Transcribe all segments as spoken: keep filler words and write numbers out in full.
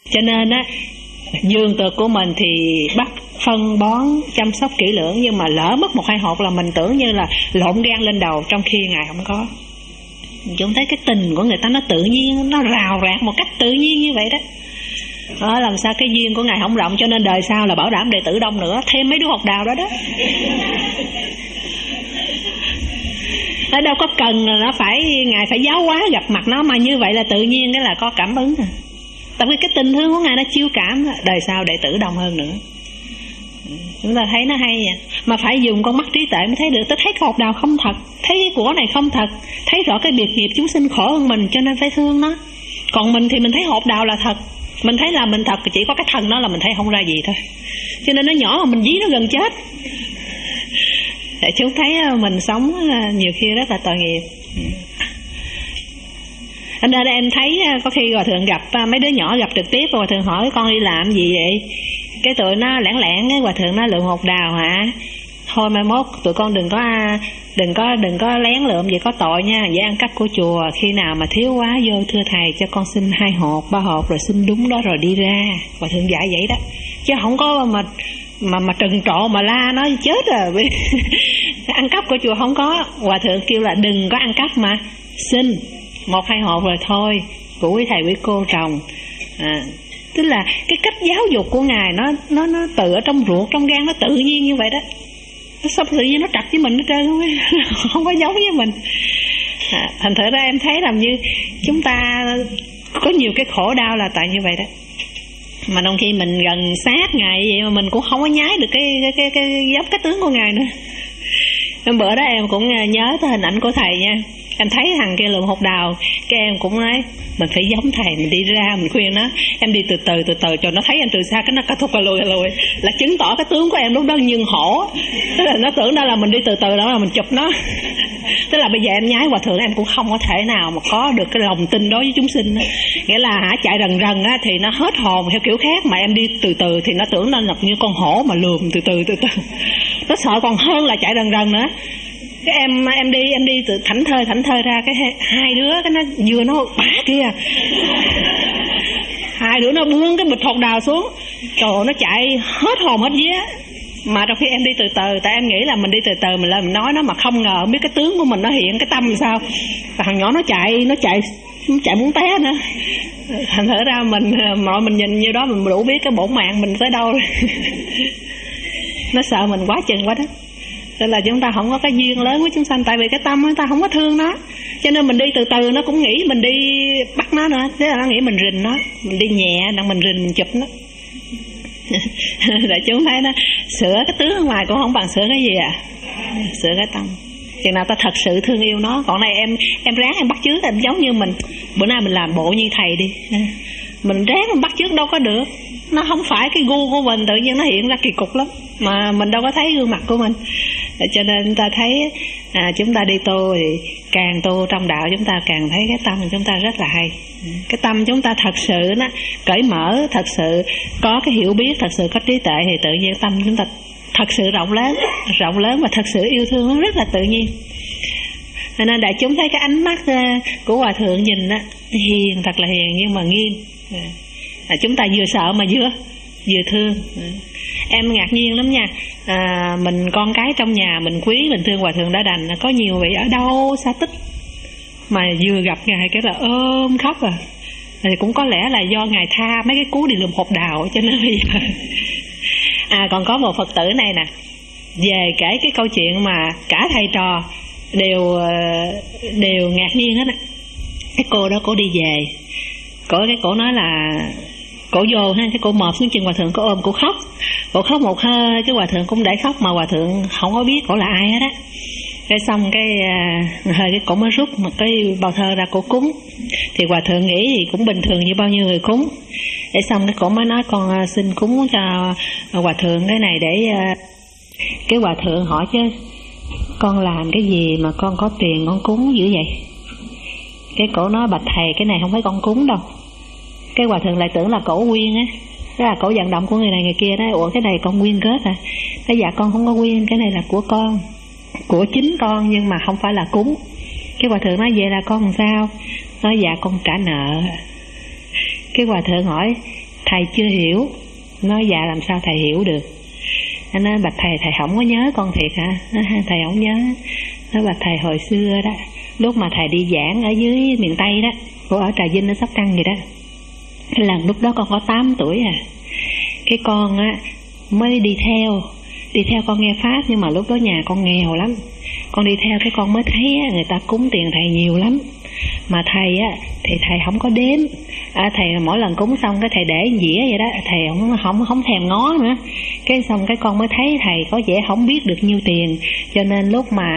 Cho nên á, vườn tược của mình thì bắt phân bón chăm sóc kỹ lưỡng, nhưng mà lỡ mất một hai hột là mình tưởng như là lộn gan lên đầu, trong khi Ngài không có. Chúng thấy cái tình của người ta nó tự nhiên, nó rào rạt một cách tự nhiên như vậy đó. Đó, làm sao cái duyên của Ngài không rộng, cho nên đời sau là bảo đảm đệ tử đông nữa, thêm mấy đứa hột đào đó đó. Nó đâu có cần là nó phải Ngài phải giáo hóa gặp mặt nó, mà như vậy là tự nhiên cái là có cảm ứng. Tại vì cái tình thương của Ngài nó chiêu cảm, đời sau đệ tử đông hơn nữa. Chúng ta thấy nó hay vậy. Mà phải dùng con mắt trí tuệ mới thấy được. Tôi thấy hột đào không thật, thấy cái của này không thật, thấy rõ cái biệt nghiệp chúng sinh khổ hơn mình, cho nên phải thương nó. Còn mình thì mình thấy hột đào là thật, mình thấy là mình thật, chỉ có cái thân nó là mình thấy không ra gì thôi. Cho nên nó nhỏ mà mình dí nó gần chết. Để chúng thấy mình sống nhiều khi rất là tội nghiệp. Nên em thấy có khi Hòa Thượng gặp mấy đứa nhỏ gặp trực tiếp, Hòa Thượng hỏi con đi làm gì vậy, cái tụi nó lẻn lẻn cái Hòa Thượng nói lượm hột đào hả, thôi mai mốt tụi con đừng có đừng có đừng có lén lượm vậy có tội nha, vậy ăn cắp của chùa, khi nào mà thiếu quá vô thưa thầy cho con xin hai hột ba hột rồi xin đúng đó rồi đi ra. Hòa Thượng dạy vậy đó, chứ không có mà mà mà trừng trộ mà la nói chết rồi. Ăn cắp của chùa không có. Hòa Thượng kêu là đừng có ăn cắp mà xin một hai hột rồi thôi của quý thầy quý cô trồng. À, tức là cái cách giáo dục của Ngài nó nó nó tự ở trong ruột trong gan, nó tự nhiên như vậy đó. Nó sắp tự nhiên nó trật với mình hết trơn, không, không có giống với mình. À, thành thử ra em thấy làm như chúng ta có nhiều cái khổ đau là tại như vậy đó. Mà đôi khi mình gần sát Ngài vậy mà mình cũng không có nhái được cái cái cái, cái giống cái tướng của Ngài nữa. Nên bữa đó em cũng nhớ tới hình ảnh của thầy nha. Em thấy thằng kia lượm hột đào, cái em cũng nói mình phải giống thầy, mình đi ra mình khuyên nó, em đi từ từ từ từ cho nó thấy em từ xa, cái nó cả thúc cả lùi lùi là chứng tỏ cái tướng của em lúc đó như hổ. Tức là nó tưởng đó là mình đi từ từ đó là mình chụp nó. Tức là bây giờ em nhái Hòa Thượng em cũng không có thể nào mà có được cái lòng tin đối với chúng sinh đó. Nghĩa là hả, chạy rần rần á thì nó hết hồn theo kiểu khác, mà em đi từ từ thì nó tưởng nó là như con hổ mà lườm từ từ từ từ. Nó sợ còn hơn là chạy rần rần nữa. Cái em em đi em đi từ thảnh thơi thảnh thơi ra, cái hai đứa cái nó vừa nó bả kia, hai đứa nó buông cái bịch hột đào xuống, trời ơi, nó chạy hết hồn hết vía. Mà trong khi em đi từ từ, tại em nghĩ là mình đi từ từ mình lên mình nói nó, mà không ngờ biết cái tướng của mình nó hiện cái tâm sao, và thằng nhỏ nó chạy nó chạy nó chạy muốn té nữa. Thành thử ra mình mọi mình nhìn như đó mình đủ biết cái bổn mạng mình tới đâu rồi. Nó sợ mình quá chừng quá đó. Nên là chúng ta không có cái duyên lớn với chúng sanh, tại vì cái tâm chúng ta không có thương nó, cho nên mình đi từ từ nó cũng nghĩ mình đi bắt nó nữa, thế là nó nghĩ mình rình nó, mình đi nhẹ đặng mình rình mình chụp nó. Để chúng thấy nó sửa cái tướng ở ngoài cũng không bằng sửa cái gì à, sửa cái tâm. Chừng nào ta thật sự thương yêu nó. Còn này em em ráng em bắt chước, em giống như mình bữa nay mình làm bộ như thầy đi, mình ráng mình bắt chước đâu có được, nó không phải cái gu của mình, tự nhiên nó hiện ra kỳ cục lắm, mà mình đâu có thấy gương mặt của mình. Cho nên chúng ta thấy à, chúng ta đi tu thì càng tu trong đạo chúng ta càng thấy cái tâm của chúng ta rất là hay. Cái tâm chúng ta thật sự nó cởi mở, thật sự có cái hiểu biết, thật sự có trí tuệ, thì tự nhiên tâm chúng ta thật sự rộng lớn, rộng lớn và thật sự yêu thương, nó rất là tự nhiên. Cho nên đại chúng thấy cái ánh mắt của Hòa Thượng nhìn á, hiền, thật là hiền nhưng mà nghiêm. À, chúng ta vừa sợ mà vừa vừa thương. Em ngạc nhiên lắm nha. À, mình con cái trong nhà mình quý, mình thương Hòa Thượng Đã Đành, có nhiều vị ở đâu xa tích mà vừa gặp Ngài cái là ôm khóc à. Thì cũng có lẽ là do Ngài tha mấy cái cú đi lượm hột đào, cho nên bây giờ. À, còn có một Phật tử này nè, về kể cái câu chuyện mà cả thầy trò đều đều ngạc nhiên hết á. Cái cô đó cổ đi về, cổ cái cổ nói là cổ vô ha, cái cổ mọp xuống chân Hòa Thượng, cổ ôm cổ khóc, cổ khóc một hơi, cái Hòa Thượng cũng để khóc, mà Hòa Thượng không có biết cổ là ai hết á. Cái xong cái uh, hơi cái cổ mới rút một cái bao thơ ra cổ cúng, thì Hòa Thượng nghĩ thì cũng bình thường như bao nhiêu người cúng. Để xong cái cổ mới nói con uh, xin cúng cho uh, Hòa Thượng cái này để uh... cái Hòa Thượng hỏi chứ con làm cái gì mà con có tiền con cúng dữ vậy? Cái cổ nói bạch thầy cái này không phải con cúng đâu. Cái Hòa Thượng lại tưởng là cổ quyên á, thế là cổ vận động của người này người kia đó. Ủa cái này con quyên kết à? Cái dạ con không có quyên, cái này là của con, của chính con nhưng mà không phải là cúng. Cái Hòa Thượng nói vậy là con làm sao? Nói dạ con trả nợ. Cái Hòa Thượng hỏi thầy chưa hiểu. Nói dạ làm sao thầy hiểu được. Anh nói bạch thầy, thầy không có nhớ con thiệt hả? Nói, thầy không nhớ. Nói bạch thầy hồi xưa đó, lúc mà thầy đi giảng ở dưới miền Tây đó, của ở Trà Vinh ở Sóc Trăng vậy đó, cái lần lúc đó con có tám tuổi à. Cái con á mới đi theo Đi theo con nghe pháp, nhưng mà lúc đó nhà con nghèo lắm. Con đi theo cái con mới thấy á, người ta cúng tiền thầy nhiều lắm. Mà thầy á thì thầy không có đếm. À, thầy mỗi lần cúng xong cái thầy để dĩa vậy đó, thầy không không không thèm ngó nữa. Cái xong cái con mới thấy thầy có vẻ không biết được nhiêu tiền, cho nên lúc mà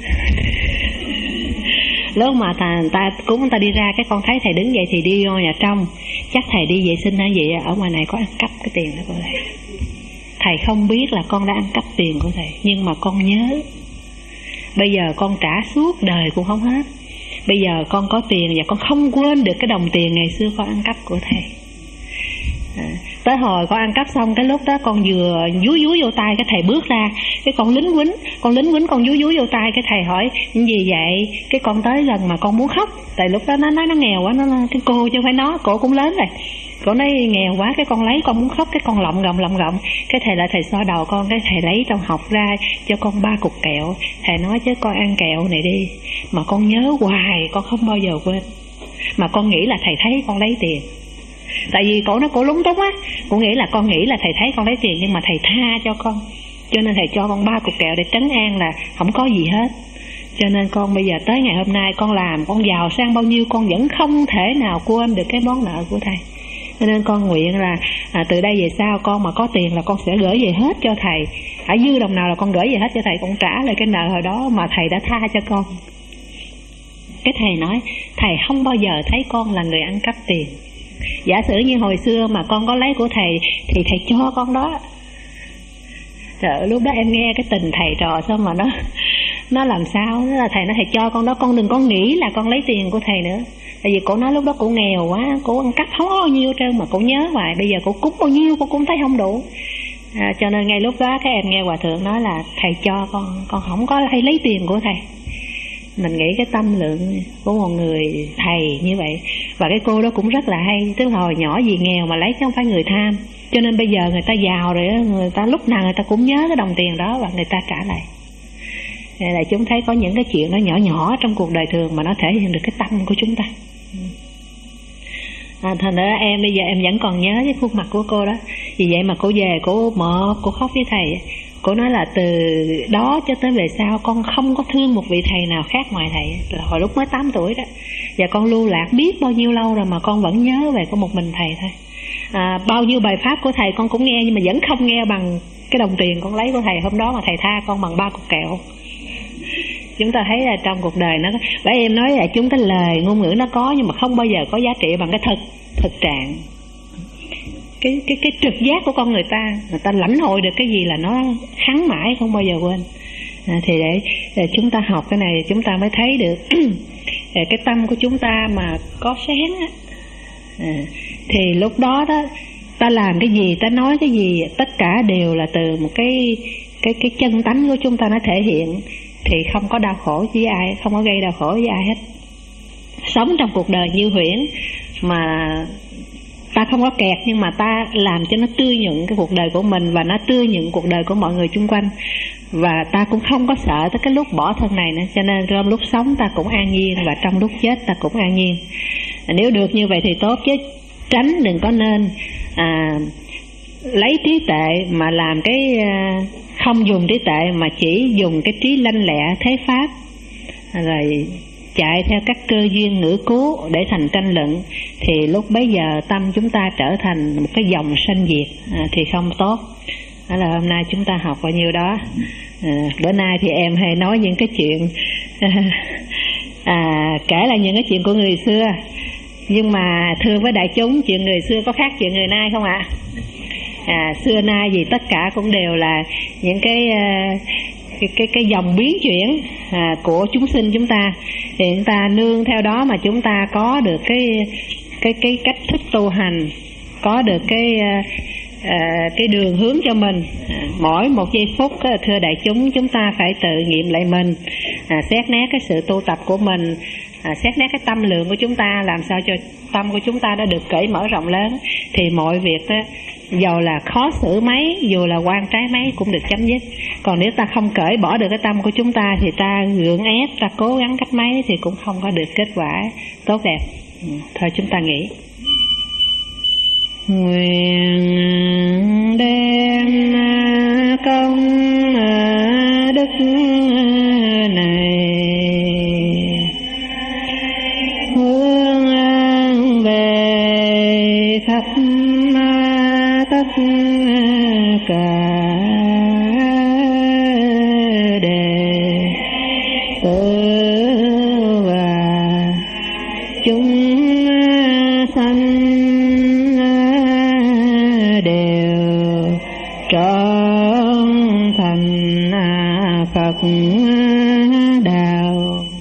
lúc mà ta, ta cúng người ta đi ra, cái con thấy thầy đứng dậy thì đi vô nhà trong. Chắc thầy đi vệ sinh hay gì, ở ngoài này có ăn cắp cái tiền đó của thầy. Thầy không biết là con đã ăn cắp tiền của thầy, nhưng mà con nhớ. Bây giờ con trả suốt đời cũng không hết. Bây giờ con có tiền và con không quên được cái đồng tiền ngày xưa con ăn cắp của thầy. À, tới hồi con ăn cắp xong, cái lúc đó con vừa dúi dúi vô tay, cái thầy bước ra, cái con lính quýnh, con lính quýnh con dúi dúi vô tay, cái thầy hỏi những gì vậy? Cái con tới gần mà con muốn khóc, tại lúc đó nó nói nó nghèo quá, nó cái cô chứ không phải nó, cổ cũng lớn rồi. Cổ nói nghèo quá, cái con lấy, con muốn khóc, cái con lọng gọng lọng gọng. Cái thầy lại thầy xoa đầu con, cái thầy lấy trong hộp ra cho con ba cục kẹo. Thầy nói chứ con ăn kẹo này đi, mà con nhớ hoài, con không bao giờ quên. Mà con nghĩ là thầy thấy con lấy tiền. Tại vì cổ nó cổ lúng túng á, cổ nghĩ là con nghĩ là thầy thấy con lấy tiền, nhưng mà thầy tha cho con, cho nên thầy cho con ba cục kẹo để trấn an là không có gì hết. Cho nên con bây giờ tới ngày hôm nay con làm, con giàu sang bao nhiêu con vẫn không thể nào quên được cái món nợ của thầy. Cho nên con nguyện là à, từ đây về sau con mà có tiền là con sẽ gửi về hết cho thầy. Ở dư đồng nào là con gửi về hết cho thầy, con trả lại cái nợ hồi đó mà thầy đã tha cho con. Cái thầy nói thầy không bao giờ thấy con là người ăn cắp tiền. Giả sử như hồi xưa mà con có lấy của thầy thì thầy cho con đó. Trời, lúc đó em nghe cái tình thầy trò sao mà nó nó làm sao. Nó là thầy nói thầy cho con đó, con đừng có nghĩ là con lấy tiền của thầy nữa. Tại vì cổ nói lúc đó cổ nghèo quá, cổ ăn cắp không có bao nhiêu trơn mà cổ nhớ hoài. Bây giờ cổ cúng bao nhiêu cổ cũng thấy không đủ. À, cho nên ngay lúc đó các em nghe hòa thượng nói là thầy cho con, con không có hay lấy tiền của thầy. Mình nghĩ cái tâm lượng của một người thầy như vậy. Và cái cô đó cũng rất là hay. Tức là hồi nhỏ gì nghèo mà lấy chứ không phải người tham. Cho nên bây giờ người ta giàu rồi, người ta lúc nào người ta cũng nhớ cái đồng tiền đó và người ta trả lại. Đây là chúng thấy có những cái chuyện nó nhỏ nhỏ trong cuộc đời thường mà nó thể hiện được cái tâm của chúng ta. À, thành ra em bây giờ em vẫn còn nhớ cái khuôn mặt của cô đó. Vì vậy mà cô về cô mọ, cô khóc với thầy. Cô nói là từ đó cho tới về sau con không có thương một vị thầy nào khác ngoài thầy. Là hồi lúc mới tám tuổi đó. Và con lưu lạc biết bao nhiêu lâu rồi mà con vẫn nhớ về có một mình thầy thôi. À, bao nhiêu bài pháp của thầy con cũng nghe, nhưng mà vẫn không nghe bằng cái đồng tiền con lấy của thầy hôm đó mà thầy tha con bằng ba cục kẹo. Chúng ta thấy là trong cuộc đời nó, bởi em nói là chúng cái lời ngôn ngữ nó có, nhưng mà không bao giờ có giá trị bằng cái thực thực trạng. Cái cái cái trực giác của con người ta, người ta lãnh hội được cái gì là nó khắn mãi không bao giờ quên. À, thì để, để chúng ta học cái này chúng ta mới thấy được cái tâm của chúng ta mà có sáng á. À, thì lúc đó đó ta làm cái gì, ta nói cái gì, tất cả đều là từ một cái cái cái chân tánh của chúng ta nó thể hiện. Thì không có đau khổ với ai, không có gây đau khổ với ai hết. Sống trong cuộc đời như huyễn mà ta không có kẹt, nhưng mà ta làm cho nó tươi nhuận cái cuộc đời của mình, và nó tươi nhuận cuộc đời của mọi người chung quanh. Và ta cũng không có sợ tới cái lúc bỏ thân này nữa. Cho nên trong lúc sống ta cũng an nhiên, và trong lúc chết ta cũng an nhiên. Nếu được như vậy thì tốt, chứ tránh đừng có nên à, lấy trí tuệ mà làm cái không dùng trí tuệ, mà chỉ dùng cái trí lanh lẹ thế pháp, rồi chạy theo các cơ duyên ngữ cứu để thành tranh luận, thì lúc bấy giờ tâm chúng ta trở thành một cái dòng sanh diệt, à, thì không tốt. Đó là hôm nay chúng ta học bao nhiêu đó. À, bữa nay thì em hay nói những cái chuyện à, kể là những cái chuyện của người xưa, nhưng mà thưa với đại chúng, chuyện người xưa có khác chuyện người nay không ạ? À, xưa nay gì tất cả cũng đều là những cái cái cái, cái dòng biến chuyển à, của chúng sinh chúng ta, thì chúng ta nương theo đó mà chúng ta có được cái cái cái cách thức tu hành, có được cái à, cái đường hướng cho mình. À, mỗi một giây phút á, thưa đại chúng, chúng ta phải tự nghiệm lại mình, à, xét nét cái sự tu tập của mình, à, xét nét cái tâm lượng của chúng ta, làm sao cho tâm của chúng ta đã được cởi mở rộng lớn, thì mọi việc đó, dù là khó xử mấy, dù là quan trái mấy cũng được chấm dứt. Còn nếu ta không cởi bỏ được cái tâm của chúng ta, thì ta gượng ép, ta cố gắng cách mấy thì cũng không có được kết quả tốt đẹp. Ừ, thôi chúng ta nghĩ. Nguyện đem công đức này hướng về khắp tất cả đệ tử và chúng sanh đều trọn thành Phật đạo.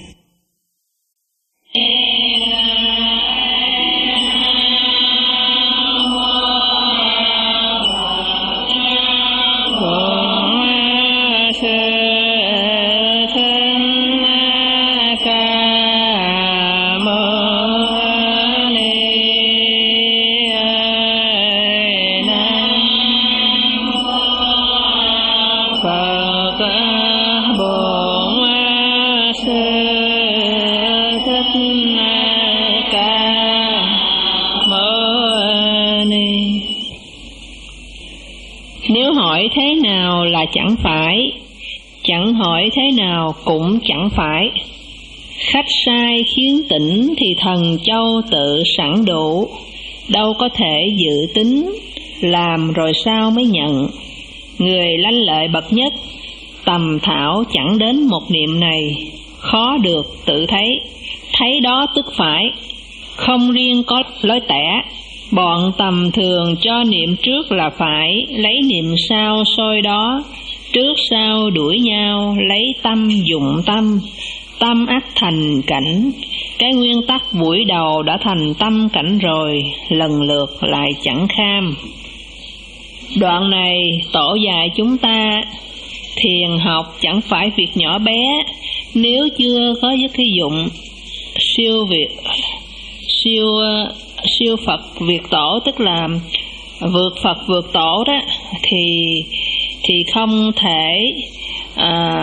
Nếu hỏi thế nào là chẳng phải, chẳng hỏi thế nào cũng chẳng phải. Khách sai khiến tỉnh thì thần châu tự sẵn đủ, đâu có thể dự tính, làm rồi sao mới nhận. Người lanh lợi bậc nhất, tầm thảo chẳng đến một niệm này, khó được tự thấy, thấy đó tức phải, không riêng có lối tẻ. Bọn tầm thường cho niệm trước là phải, lấy niệm sau soi đó, trước sau đuổi nhau, lấy tâm dụng tâm, tâm ắt thành cảnh. Cái nguyên tắc buổi đầu đã thành tâm cảnh rồi, lần lượt lại chẳng kham. Đoạn này tổ dạy chúng ta, thiền học chẳng phải việc nhỏ bé, nếu chưa có dứt cái dụng siêu việt siêu siêu Phật việt tổ, tức là vượt Phật vượt tổ đó, thì thì không thể à,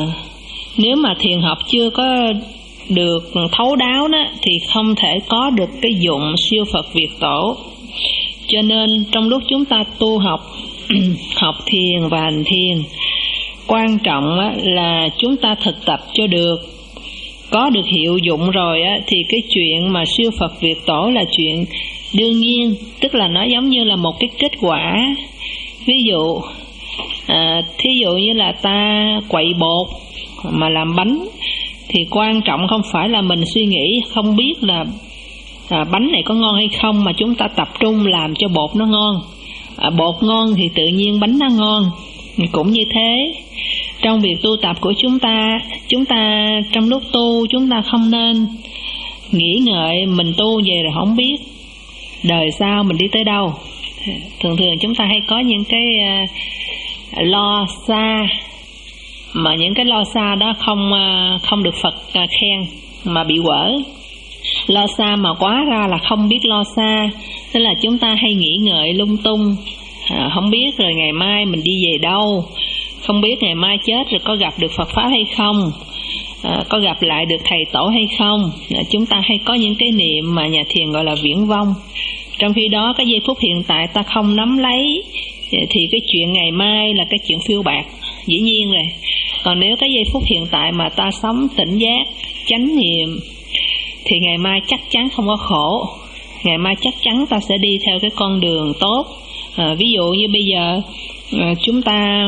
nếu mà thiền học chưa có được thấu đáo đó, thì không thể có được cái dụng siêu Phật việt tổ. Cho nên trong lúc chúng ta tu học học thiền và hành thiền, quan trọng là chúng ta thực tập cho được. Có được hiệu dụng rồi á, thì cái chuyện mà siêu Phật việt tổ là chuyện đương nhiên, tức là nó giống như là một cái kết quả. Ví dụ à, thí dụ như là ta quậy bột mà làm bánh, thì quan trọng không phải là mình suy nghĩ không biết là à, bánh này có ngon hay không, mà chúng ta tập trung làm cho bột nó ngon. à, Bột ngon thì tự nhiên bánh nó ngon. Cũng như thế, trong việc tu tập của chúng ta, chúng ta trong lúc tu chúng ta không nên nghĩ ngợi mình tu về rồi không biết đời sau mình đi tới đâu. Thường thường chúng ta hay có những cái uh, lo xa, mà những cái lo xa đó không uh, không được Phật uh, khen mà bị quở. Lo xa mà quá ra là không biết lo xa, tức là chúng ta hay nghĩ ngợi lung tung, à, không biết rồi ngày mai mình đi về đâu, không biết ngày mai chết rồi có gặp được Phật Pháp hay không, à, có gặp lại được Thầy Tổ hay không. à, Chúng ta hay có những cái niệm mà nhà thiền gọi là viễn vông. Trong khi đó cái giây phút hiện tại ta không nắm lấy, thì cái chuyện ngày mai là cái chuyện phiêu bạc, dĩ nhiên rồi. Còn nếu cái giây phút hiện tại mà ta sống tỉnh giác, chánh niệm, thì ngày mai chắc chắn không có khổ. Ngày mai chắc chắn ta sẽ đi theo cái con đường tốt. à, Ví dụ như bây giờ à, chúng ta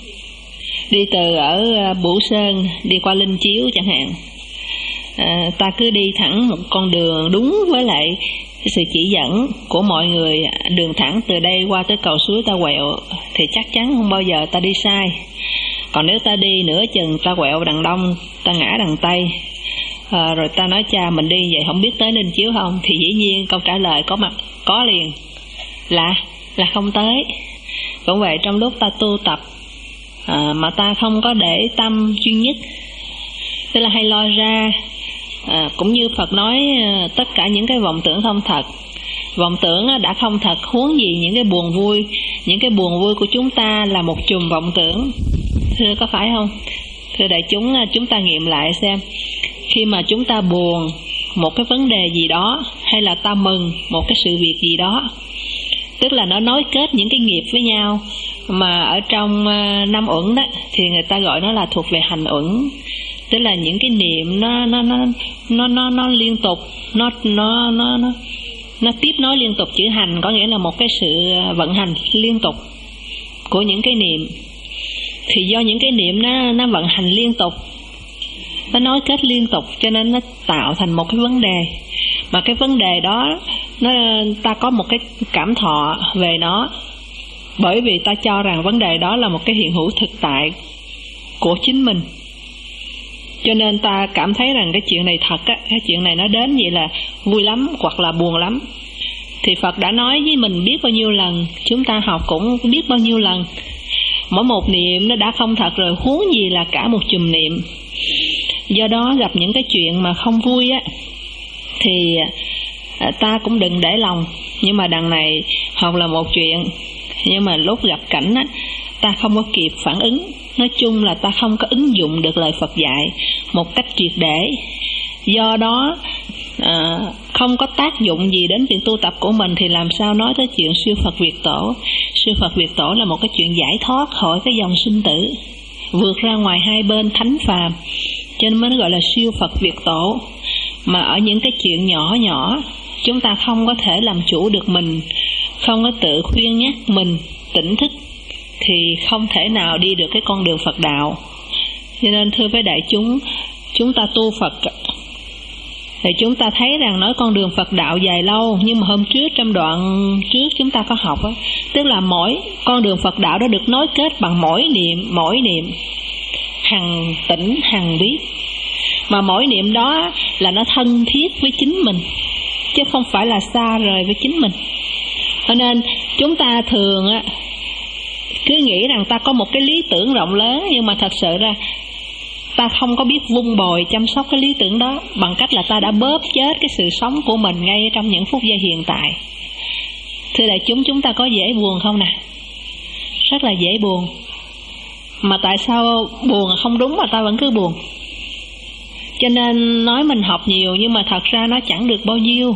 đi từ ở Bửu Sơn đi qua Linh Chiếu chẳng hạn, à, ta cứ đi thẳng một con đường đúng với lại sự chỉ dẫn của mọi người, đường thẳng từ đây qua tới cầu suối ta quẹo, thì chắc chắn không bao giờ ta đi sai. Còn nếu ta đi nửa chừng ta quẹo đằng đông, ta ngã đằng tây, à, rồi ta nói cha mình đi vậy không biết tới Linh Chiếu không, thì dĩ nhiên câu trả lời có mặt có liền là là không tới. Cũng vậy, trong lúc ta tu tập à, mà ta không có để tâm chuyên nhất, tức là hay lo ra, à, cũng như Phật nói tất cả những cái vọng tưởng không thật. Vọng tưởng đã không thật, huống gì những cái buồn vui. Những cái buồn vui của chúng ta là một chùm vọng tưởng. Thưa có phải không? Thưa đại chúng, chúng ta nghiệm lại xem. Khi mà chúng ta buồn một cái vấn đề gì đó, hay là ta mừng một cái sự việc gì đó, tức là nó nối kết những cái nghiệp với nhau. Mà ở trong uh, năm uẩn đó thì người ta gọi nó là thuộc về hành uẩn, tức là những cái niệm nó nó nó nó nó, nó liên tục, nó nó nó nó nó tiếp nối liên tục. Chữ hành có nghĩa là một cái sự vận hành liên tục của những cái niệm. Thì do những cái niệm nó nó vận hành liên tục, nó nối kết liên tục, cho nên nó tạo thành một cái vấn đề. Mà cái vấn đề đó nó ta có một cái cảm thọ về nó, bởi vì ta cho rằng vấn đề đó là một cái hiện hữu thực tại của chính mình. Cho nên ta cảm thấy rằng cái chuyện này thật á, cái chuyện này nó đến vậy là vui lắm hoặc là buồn lắm. Thì Phật đã nói với mình biết bao nhiêu lần, chúng ta học cũng biết bao nhiêu lần. Mỗi một niệm nó đã không thật rồi, huống gì là cả một chùm niệm. Do đó gặp những cái chuyện mà không vui á, thì ta cũng đừng để lòng. Nhưng mà đằng này học là một chuyện, nhưng mà lúc gặp cảnh á, ta không có kịp phản ứng. Nói chung là ta không có ứng dụng được lời Phật dạy một cách triệt để. Do đó à, không có tác dụng gì đến việc tu tập của mình, thì làm sao nói tới chuyện siêu Phật Việt Tổ. Siêu Phật Việt Tổ là một cái chuyện giải thoát khỏi cái dòng sinh tử, vượt ra ngoài hai bên thánh phàm, cho nên mới gọi là siêu Phật Việt Tổ. Mà ở những cái chuyện nhỏ nhỏ, chúng ta không có thể làm chủ được mình, không có tự khuyên nhắc mình tỉnh thức, thì không thể nào đi được cái con đường Phật đạo. Cho nên thưa với đại chúng, chúng ta tu Phật thì chúng ta thấy rằng nói con đường Phật đạo dài lâu, nhưng mà hôm trước trong đoạn trước chúng ta có học đó, tức là mỗi con đường Phật đạo đó được nối kết bằng mỗi niệm, mỗi niệm hằng tỉnh hằng biết. Mà mỗi niệm đó là nó thân thiết với chính mình, chứ không phải là xa rời với chính mình. Cho nên chúng ta thường á cứ nghĩ rằng ta có một cái lý tưởng rộng lớn, nhưng mà thật sự ra ta không có biết vun bồi chăm sóc cái lý tưởng đó, bằng cách là ta đã bóp chết cái sự sống của mình ngay trong những phút giây hiện tại. Thưa đại chúng, chúng ta có dễ buồn không nè? Rất là dễ buồn. Mà tại sao buồn không đúng mà ta vẫn cứ buồn? Cho nên nói mình học nhiều, nhưng mà thật ra nó chẳng được bao nhiêu.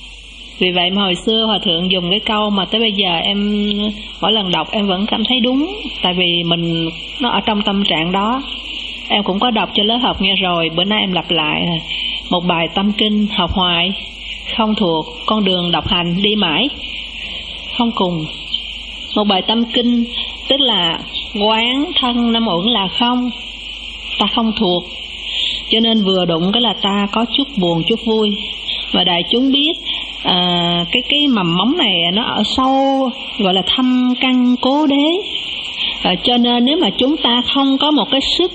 Vì vậy mà hồi xưa Hòa Thượng dùng cái câu mà tới bây giờ em mỗi lần đọc em vẫn cảm thấy đúng. Tại vì mình nó ở trong tâm trạng đó. Em cũng có đọc cho lớp học nghe rồi, bữa nay em lặp lại. Một bài tâm kinh học hoài không thuộc, con đường độc hành đi mãi không cùng. Một bài tâm kinh tức là quán thân năm uẩn là không, ta không thuộc, cho nên vừa đụng cái là ta có chút buồn chút vui. Và đại chúng biết à, cái cái mầm móng này nó ở sâu, gọi là thâm căn cố đế. à, cho nên nếu mà chúng ta không có một cái sức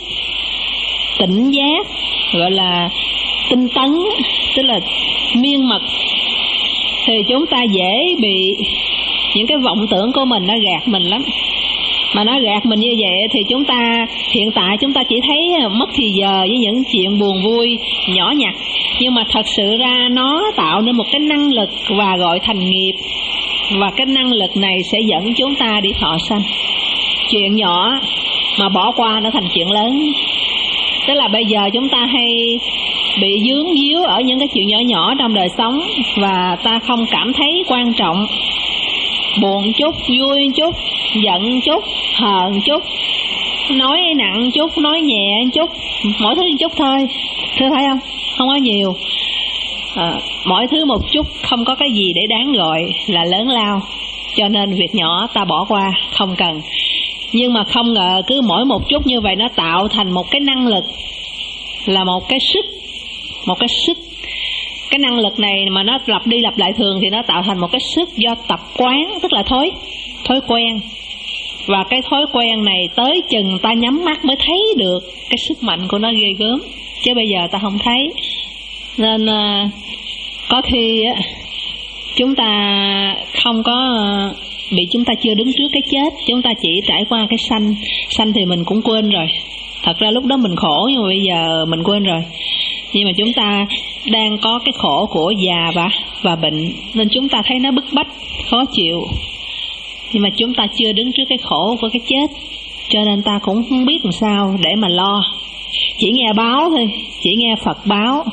tỉnh giác, gọi là tinh tấn, tức là miên mật, thì chúng ta dễ bị những cái vọng tưởng của mình nó gạt mình lắm. Mà nó gạt mình như vậy thì chúng ta hiện tại chúng ta chỉ thấy mất thì giờ với những chuyện buồn vui nhỏ nhặt, nhưng mà thật sự ra nó tạo nên một cái năng lực và gọi thành nghiệp. Và cái năng lực này sẽ dẫn chúng ta đi thọ sanh. Chuyện nhỏ mà bỏ qua nó thành chuyện lớn. Tức là bây giờ chúng ta hay bị dướng díu ở những cái chuyện nhỏ nhỏ trong đời sống, và ta không cảm thấy quan trọng. Buồn chút, vui chút, giận chút, hờn chút, nói nặng chút, nói nhẹ chút, mỗi thứ một chút thôi. Thưa phải không? Không có nhiều. à, Mỗi thứ một chút, không có cái gì để đáng gọi là lớn lao. Cho nên việc nhỏ ta bỏ qua, không cần. Nhưng mà không ngờ cứ mỗi một chút như vậy nó tạo thành một cái năng lực, là một cái sức. Một cái sức. Cái năng lực này mà nó lặp đi lặp lại thường thì nó tạo thành một cái sức do tập quán, tức là thói thói quen. Và cái thói quen này tới chừng ta nhắm mắt mới thấy được cái sức mạnh của nó ghê gớm, chứ bây giờ ta không thấy. Nên uh, có khi uh, chúng ta không có uh, bị chúng ta chưa đứng trước cái chết, chúng ta chỉ trải qua cái sanh. Sanh thì mình cũng quên rồi. Thật ra lúc đó mình khổ, nhưng mà bây giờ mình quên rồi. Nhưng mà chúng ta đang có cái khổ của già và và bệnh, nên chúng ta thấy nó bức bách, khó chịu. Nhưng mà chúng ta chưa đứng trước cái khổ của cái chết, cho nên ta cũng không biết làm sao để mà lo. Chỉ nghe báo thôi, chỉ nghe Phật báo,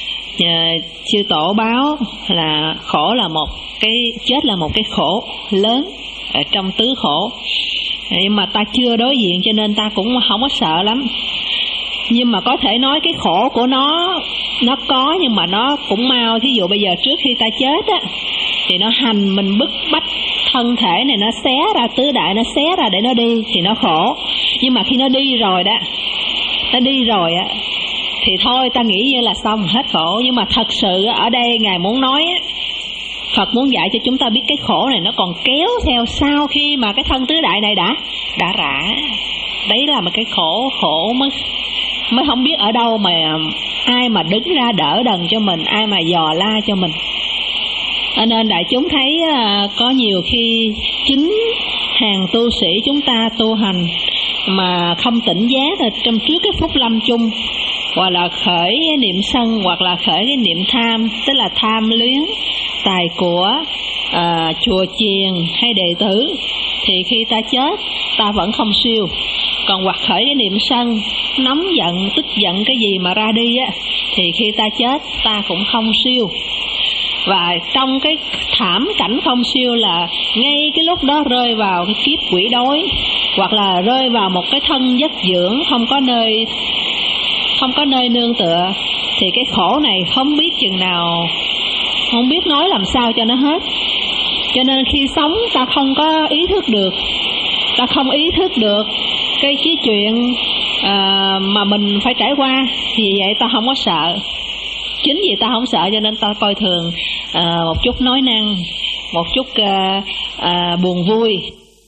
Sư Tổ báo là khổ là một cái, chết là một cái khổ lớn ở trong tứ khổ. Nhưng mà ta chưa đối diện cho nên ta cũng không có sợ lắm. Nhưng mà có thể nói cái khổ của nó nó có, nhưng mà nó cũng mau. Thí dụ bây giờ trước khi ta chết á, thì nó hành mình bức bách thân thể này, nó xé ra tứ đại, nó xé ra để nó đi thì nó khổ. Nhưng mà khi nó đi rồi đó, nó đi rồi á thì thôi ta nghĩ như là xong hết khổ. Nhưng mà thật sự ở đây Ngài muốn nói á, Phật muốn dạy cho chúng ta biết cái khổ này nó còn kéo theo sau khi mà cái thân tứ đại này đã đã rã. Đấy là một cái khổ khổ mới mới không biết ở đâu mà ai mà đứng ra đỡ đần cho mình, ai mà dò la cho mình. Cho nên đại chúng thấy có nhiều khi chính hàng tu sĩ chúng ta tu hành mà không tỉnh giác ở trong trước cái phút lâm chung, hoặc là khởi cái niệm sân, hoặc là khởi cái niệm tham, tức là tham luyến tài của à, chùa chiền hay đệ tử, thì khi ta chết ta vẫn không siêu. Còn hoặc khởi cái niệm sân, nóng giận, tức giận cái gì mà ra đi á, thì khi ta chết ta cũng không siêu. Và trong cái thảm cảnh không siêu là ngay cái lúc đó rơi vào cái kiếp quỷ đói, hoặc là rơi vào một cái thân giấc dưỡng, không có nơi không có nơi nương tựa, thì cái khổ này không biết chừng nào, không biết nói làm sao cho nó hết. Cho nên khi sống ta không có ý thức được, ta không ý thức được cái cái chuyện à, mà mình phải trải qua, vì vậy ta không có sợ. Chính vì ta không sợ cho nên ta coi thường à, một chút nói năng, một chút à, à, buồn vui.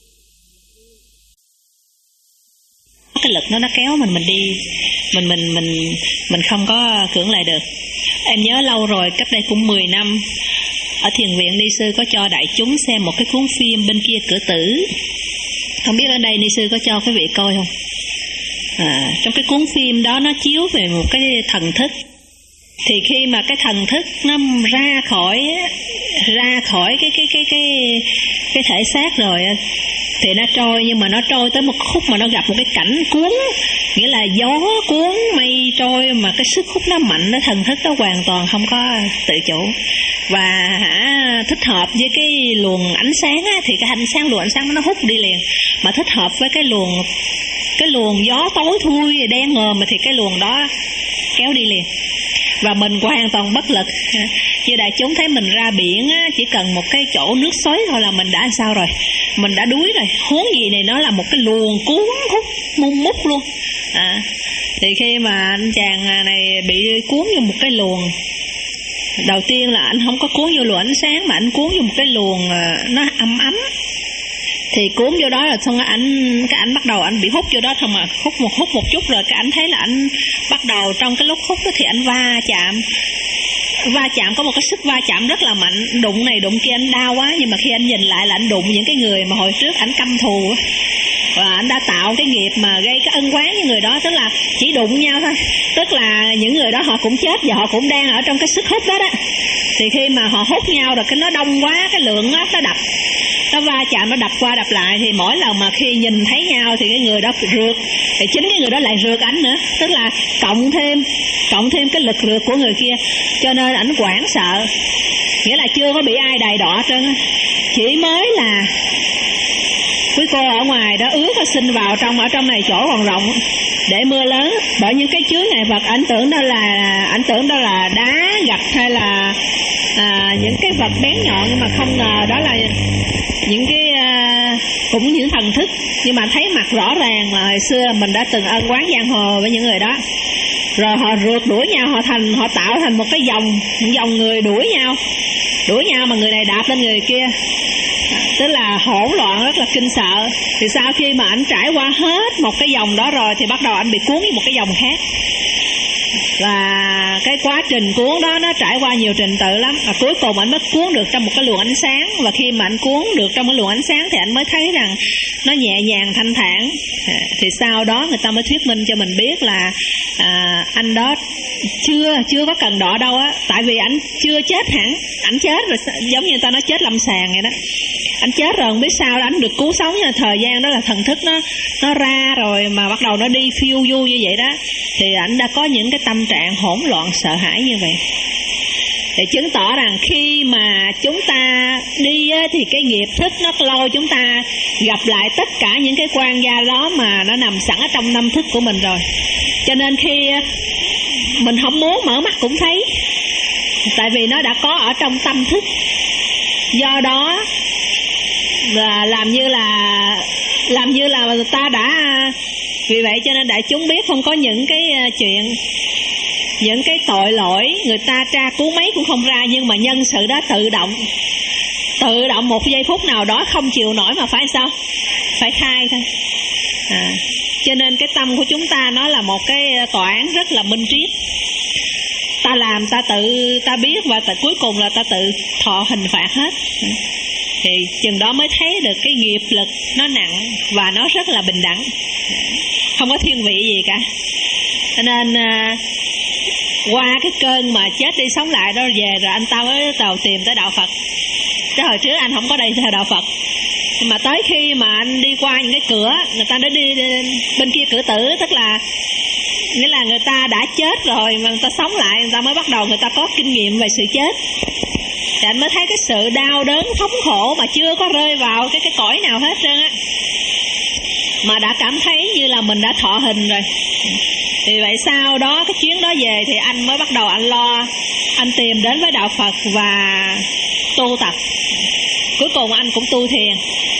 Cái lực nó nó kéo mình mình đi, mình mình mình mình không có cưỡng lại được. Em nhớ lâu rồi, cách đây cũng mười năm, ở thiền viện ni sư có cho đại chúng xem một cái cuốn phim Bên Kia Cửa Tử. Không biết ở đây ni sư có cho quý vị coi không? À, trong cái cuốn phim đó nó chiếu về một cái thần thức. Thì khi mà cái thần thức nó ra khỏi ra khỏi cái cái cái cái cái thể xác rồi thì nó trôi, nhưng mà nó trôi tới một khúc mà nó gặp một cái cảnh cuốn, nghĩa là gió cuốn mây trôi, mà cái sức hút nó mạnh, nó thần thức nó hoàn toàn không có tự chủ. Và hả, thích hợp với cái luồng ánh sáng á, thì cái ánh sáng luồng ánh sáng nó hút đi liền. Mà thích hợp với cái luồng cái luồng gió tối thui đen ngòm thì cái luồng đó kéo đi liền. Và mình hoàn toàn bất lực. Như đại chúng thấy mình ra biển á, chỉ cần một cái chỗ nước xoáy thôi là mình đã sao rồi, mình đã đuối rồi. Huống gì này nó là một cái luồng cuốn hút mung mút luôn. À, thì khi mà anh chàng này bị cuốn vô một cái luồng, đầu tiên là anh không có cuốn vô luồng ánh sáng, mà anh cuốn vô một cái luồng nó âm ấm. Thì cuốn vô đó là xong rồi anh cái anh bắt đầu anh bị hút vô đó thôi, mà hút một hút một chút rồi cái anh thấy là anh bắt đầu trong cái lúc hút đó thì anh va chạm va chạm có một cái sức va chạm rất là mạnh, đụng này đụng kia anh đau quá. Nhưng mà khi anh nhìn lại là anh đụng những cái người mà hồi trước anh căm thù, và anh đã tạo cái nghiệp mà gây cái ân oán với người đó, tức là chỉ đụng nhau thôi, tức là những người đó họ cũng chết và họ cũng đang ở trong cái sức hút đó đó. Thì khi mà họ hút nhau rồi cái nó đông quá, cái lượng đó, nó đập, nó va chạm, nó đập qua đập lại, thì mỗi lần mà khi nhìn thấy nhau thì cái người đó rượt, thì chính cái người đó lại rượt ảnh nữa, tức là cộng thêm cộng thêm cái lực rượt của người kia, cho nên ảnh hoảng sợ. Nghĩa là chưa có bị ai đày đọa trơn, chỉ mới là quý cô ở ngoài đó ướt và xin vào trong, ở trong này chỗ còn rộng để mưa lớn, bởi những cái chướng ngại vật ảnh tưởng đó là ảnh tưởng đó là đá gạch hay là à, những cái vật bén nhọn, nhưng mà không ngờ đó là những cái à, cũng những thần thức. Nhưng mà thấy mặt rõ ràng mà hồi xưa mình đã từng ân oán giang hồ với những người đó, rồi họ rượt đuổi nhau, họ thành họ tạo thành một cái dòng một dòng người đuổi nhau đuổi nhau mà người này đạp lên người kia, tức là hỗn loạn rất là kinh sợ. Thì sau khi mà anh trải qua hết một cái dòng đó rồi thì bắt đầu anh bị cuốn với một cái dòng khác. Và cái quá trình cuốn đó nó trải qua nhiều trình tự lắm, và cuối cùng anh mới cuốn được trong một cái luồng ánh sáng. Và khi mà anh cuốn được trong cái luồng ánh sáng thì anh mới thấy rằng nó nhẹ nhàng thanh thản. à, Thì sau đó người ta mới thuyết minh cho mình biết là à, anh đó chưa chưa có cần đọ đâu á. Tại vì anh chưa chết hẳn, anh chết rồi, giống như người ta nói chết lâm sàng vậy đó. Anh chết rồi không biết sao đó, anh được cứu sống, nhưng mà thời gian đó là thần thức nó nó ra rồi mà bắt đầu nó đi phiêu du như vậy đó, thì anh đã có những cái tâm trạng hỗn loạn sợ hãi như vậy. Để chứng tỏ rằng khi mà chúng ta đi á, thì cái nghiệp thức nó lôi chúng ta gặp lại tất cả những cái quan gia đó mà nó nằm sẵn ở trong tâm thức của mình rồi. Cho nên khi mình không muốn mở mắt cũng thấy, tại vì nó đã có ở trong tâm thức. Do đó là làm như là làm như là người ta đã, vì vậy cho nên đại chúng biết không có những cái chuyện, những cái tội lỗi người ta tra cứu mấy cũng không ra, nhưng mà nhân sự đó tự động tự động một giây phút nào đó không chịu nổi mà phải sao, phải khai thôi. à, cho nên cái tâm của chúng ta nó là một cái tòa án rất là minh triết. Ta làm ta tự ta biết, và tại cuối cùng là ta tự thọ hình phạt hết. Thì chừng đó mới thấy được cái nghiệp lực nó nặng và nó rất là bình đẳng, không có thiên vị gì cả. Cho nên à, qua cái cơn mà chết đi sống lại đó về rồi anh ta mới tàu tìm tới đạo Phật. Chứ hồi trước anh không có đây theo đạo Phật. Nhưng mà tới khi mà anh đi qua những cái cửa, người ta đã đi bên kia cửa tử, tức là nghĩa là người ta đã chết rồi mà người ta sống lại, người ta mới bắt đầu người ta có kinh nghiệm về sự chết. Thì anh mới thấy cái sự đau đớn thống khổ mà chưa có rơi vào cái cái cõi nào hết trơn á, mà đã cảm thấy như là mình đã thọ hình rồi. Thì vậy sau đó cái chuyến đó về thì anh mới bắt đầu anh lo, anh tìm đến với đạo Phật và tu tập. Cuối cùng anh cũng tu thiền.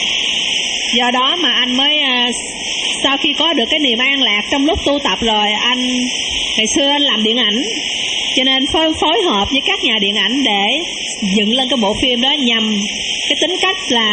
Do đó mà anh mới sau khi có được cái niềm an lạc trong lúc tu tập rồi, anh ngày xưa anh làm điện ảnh, cho nên phối, phối hợp với các nhà điện ảnh để dựng lên cái bộ phim đó, nhằm cái tính cách là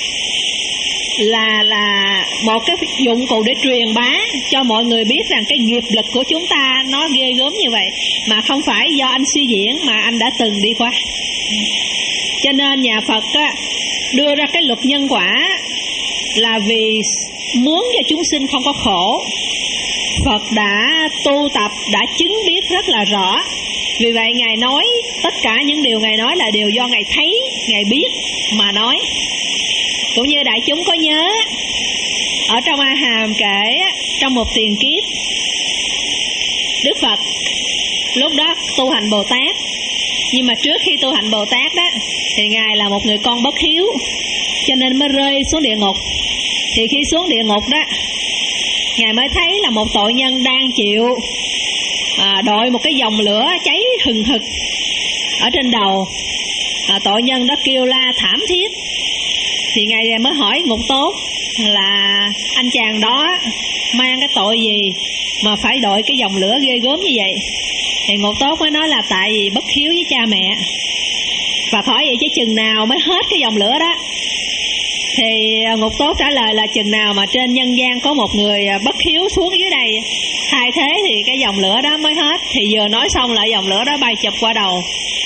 là là một cái dụng cụ để truyền bá cho mọi người biết rằng cái nghiệp lực của chúng ta nó ghê gớm như vậy, mà không phải do anh suy diễn mà anh đã từng đi qua. Cho nên nhà Phật á, đưa ra cái luật nhân quả là vì muốn cho chúng sinh không có khổ. Phật đã tu tập, đã chứng biết rất là rõ. Vì vậy Ngài nói tất cả những điều Ngài nói là đều do Ngài thấy, Ngài biết mà nói. Cũng như đại chúng có nhớ ở trong A Hàm kể, trong một tiền kiếp Đức Phật lúc đó tu hành Bồ Tát. Nhưng mà trước khi tu hành Bồ Tát đó thì Ngài là một người con bất hiếu, cho nên mới rơi xuống địa ngục. Thì khi xuống địa ngục đó, Ngài mới thấy là một tội nhân đang chịu à, đội một cái dòng lửa cháy hừng hực ở trên đầu. à, Tội nhân đó kêu la thảm thiết. Thì Ngài mới hỏi Ngục Tốt là anh chàng đó mang cái tội gì mà phải đội cái dòng lửa ghê gớm như vậy. Thì Ngục Tốt mới nói là tại vì bất hiếu với cha mẹ. Và hỏi vậy chứ chừng nào mới hết cái dòng lửa đó? Thì Ngục Tốt trả lời là chừng nào mà trên nhân gian có một người bất hiếu xuống dưới đây thay thế thì cái dòng lửa đó mới hết. Thì vừa nói xong lại dòng lửa đó bay chụp qua đầu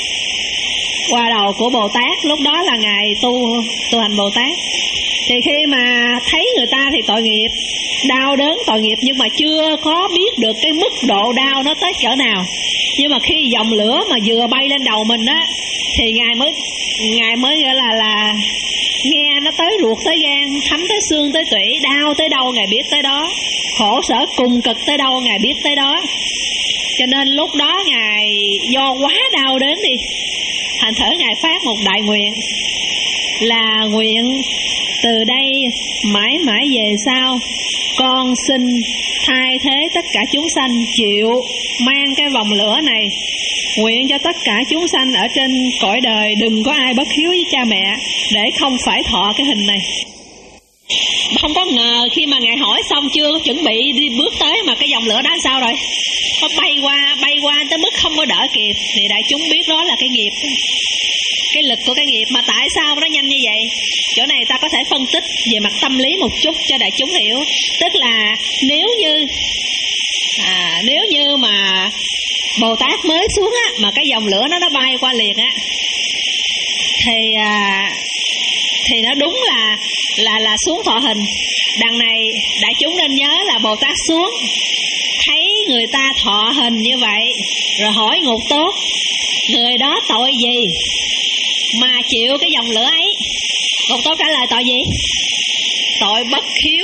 qua đầu của Bồ Tát. Lúc đó là Ngài tu tu hành Bồ Tát. Thì khi mà thấy người ta thì tội nghiệp, đau đớn tội nghiệp, nhưng mà chưa có biết được cái mức độ đau nó tới cỡ nào. Nhưng mà khi dòng lửa mà vừa bay lên đầu mình á, thì Ngài mới Ngài mới gọi là là nghe nó tới ruột tới gan, thấm tới xương tới tủy, đau tới đâu Ngài biết tới đó, khổ sở cùng cực tới đâu Ngài biết tới đó. Cho nên lúc đó Ngài do quá đau đớn đi, thành thử Ngài phát một đại nguyện là nguyện từ đây mãi mãi về sau, con xin thay thế tất cả chúng sanh chịu mang cái vòng lửa này. Nguyện cho tất cả chúng sanh ở trên cõi đời đừng có ai bất hiếu với cha mẹ, để không phải thọ cái hình này. Không có ngờ khi mà Ngài hỏi xong chưa có chuẩn bị đi bước tới mà cái dòng lửa đó sao rồi, nó bay qua bay qua tới mức không có đỡ kịp. Thì đại chúng biết đó là cái nghiệp, cái lực của cái nghiệp. Mà tại sao nó nhanh như vậy? Chỗ này ta có thể phân tích về mặt tâm lý một chút cho đại chúng hiểu. Tức là nếu như à, nếu như mà Bồ Tát mới xuống á, mà cái dòng lửa nó nó bay qua liền á, thì à, thì nó đúng là là là xuống thọ hình. Đằng này đại chúng nên nhớ là Bồ Tát xuống thấy người ta thọ hình như vậy, rồi hỏi ngục tốt người đó tội gì mà chịu cái dòng lửa ấy. Ngục tốt trả lời tội gì? Tội bất hiếu.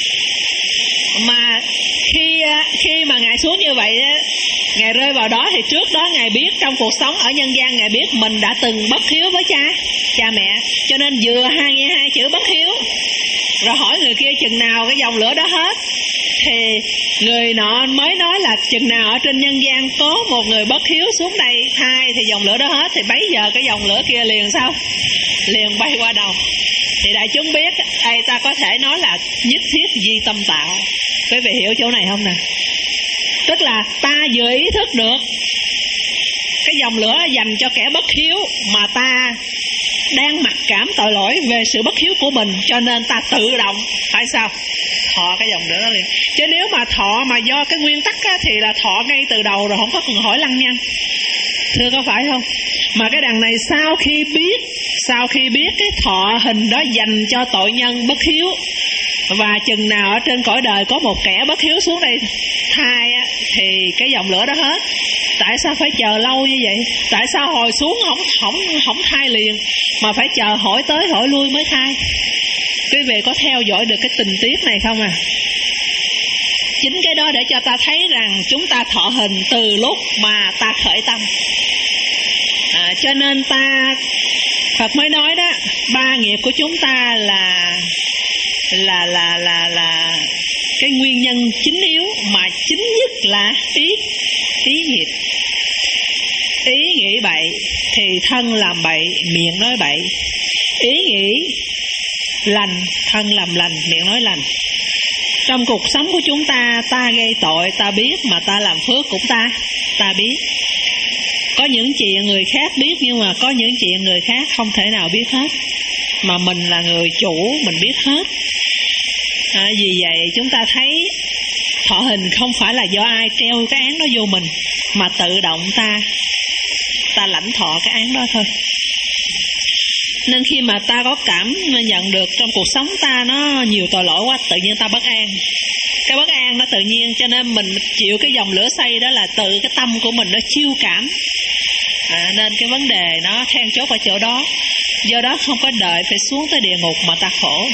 Mà khi khi mà ngài xuống như vậy, ngài rơi vào đó thì trước đó ngài biết trong cuộc sống ở nhân gian, ngài biết mình đã từng bất hiếu với cha cha mẹ, cho nên vừa hai nghe hai chữ bất hiếu. Rồi hỏi người kia chừng nào cái dòng lửa đó hết, thì người nọ mới nói là chừng nào ở trên nhân gian có một người bất hiếu xuống đây thai thì dòng lửa đó hết, thì bấy giờ cái dòng lửa kia liền sao? Liền bay qua đầu. Thì đại chúng biết ai ta có thể nói là nhất thiết di tâm tạo. Quý vị hiểu chỗ này không nè? Tức là ta vừa ý thức được cái dòng lửa dành cho kẻ bất hiếu, mà ta đang mặc cảm tội lỗi về sự bất hiếu của mình, cho nên ta tự động phải sao? Thọ cái dòng lửa đó liền. Chứ nếu mà thọ mà do cái nguyên tắc á, thì là thọ ngay từ đầu rồi, không có cần hỏi lăng nhăng. Thưa có phải không? Mà cái đằng này sau khi biết Sau khi biết cái thọ hình đó dành cho tội nhân bất hiếu, và chừng nào ở trên cõi đời có một kẻ bất hiếu xuống đây thai á, thì cái dòng lửa đó hết. Tại sao phải chờ lâu như vậy? Tại sao hồi xuống không không không thai liền, mà phải chờ hỏi tới hỏi lui mới thai? Quý vị có theo dõi được cái tình tiết này không à? Chính cái đó để cho ta thấy rằng chúng ta thọ hình từ lúc mà ta khởi tâm. À, cho nên ta Phật mới nói đó, ba nghiệp của chúng ta là là là là là cái nguyên nhân chính yếu, mà chính nhất là ý ý nghiệp. Ý nghĩ bậy thì thân làm bậy, miệng nói bậy. Ý nghĩ lành, thân làm lành, miệng nói lành. Trong cuộc sống của chúng ta, ta gây tội ta biết, mà ta làm phước cũng ta ta biết. Có những chuyện người khác biết, nhưng mà có những chuyện người khác không thể nào biết hết, mà mình là người chủ, mình biết hết. À, vì vậy chúng ta thấy thọ hình không phải là do ai kêu cái án đó vô mình, mà tự động ta ta lãnh thọ cái án đó thôi. Nên khi mà ta có cảm nhận được trong cuộc sống ta nó nhiều tội lỗi quá, tự nhiên ta bất an. Cái bất an nó tự nhiên, cho nên mình chịu cái dòng lửa xây đó là tự cái tâm của mình nó chiêu cảm. À, nên cái vấn đề nó then chốt ở chỗ đó. Do đó không có đợi phải xuống tới địa ngục mà ta khổ.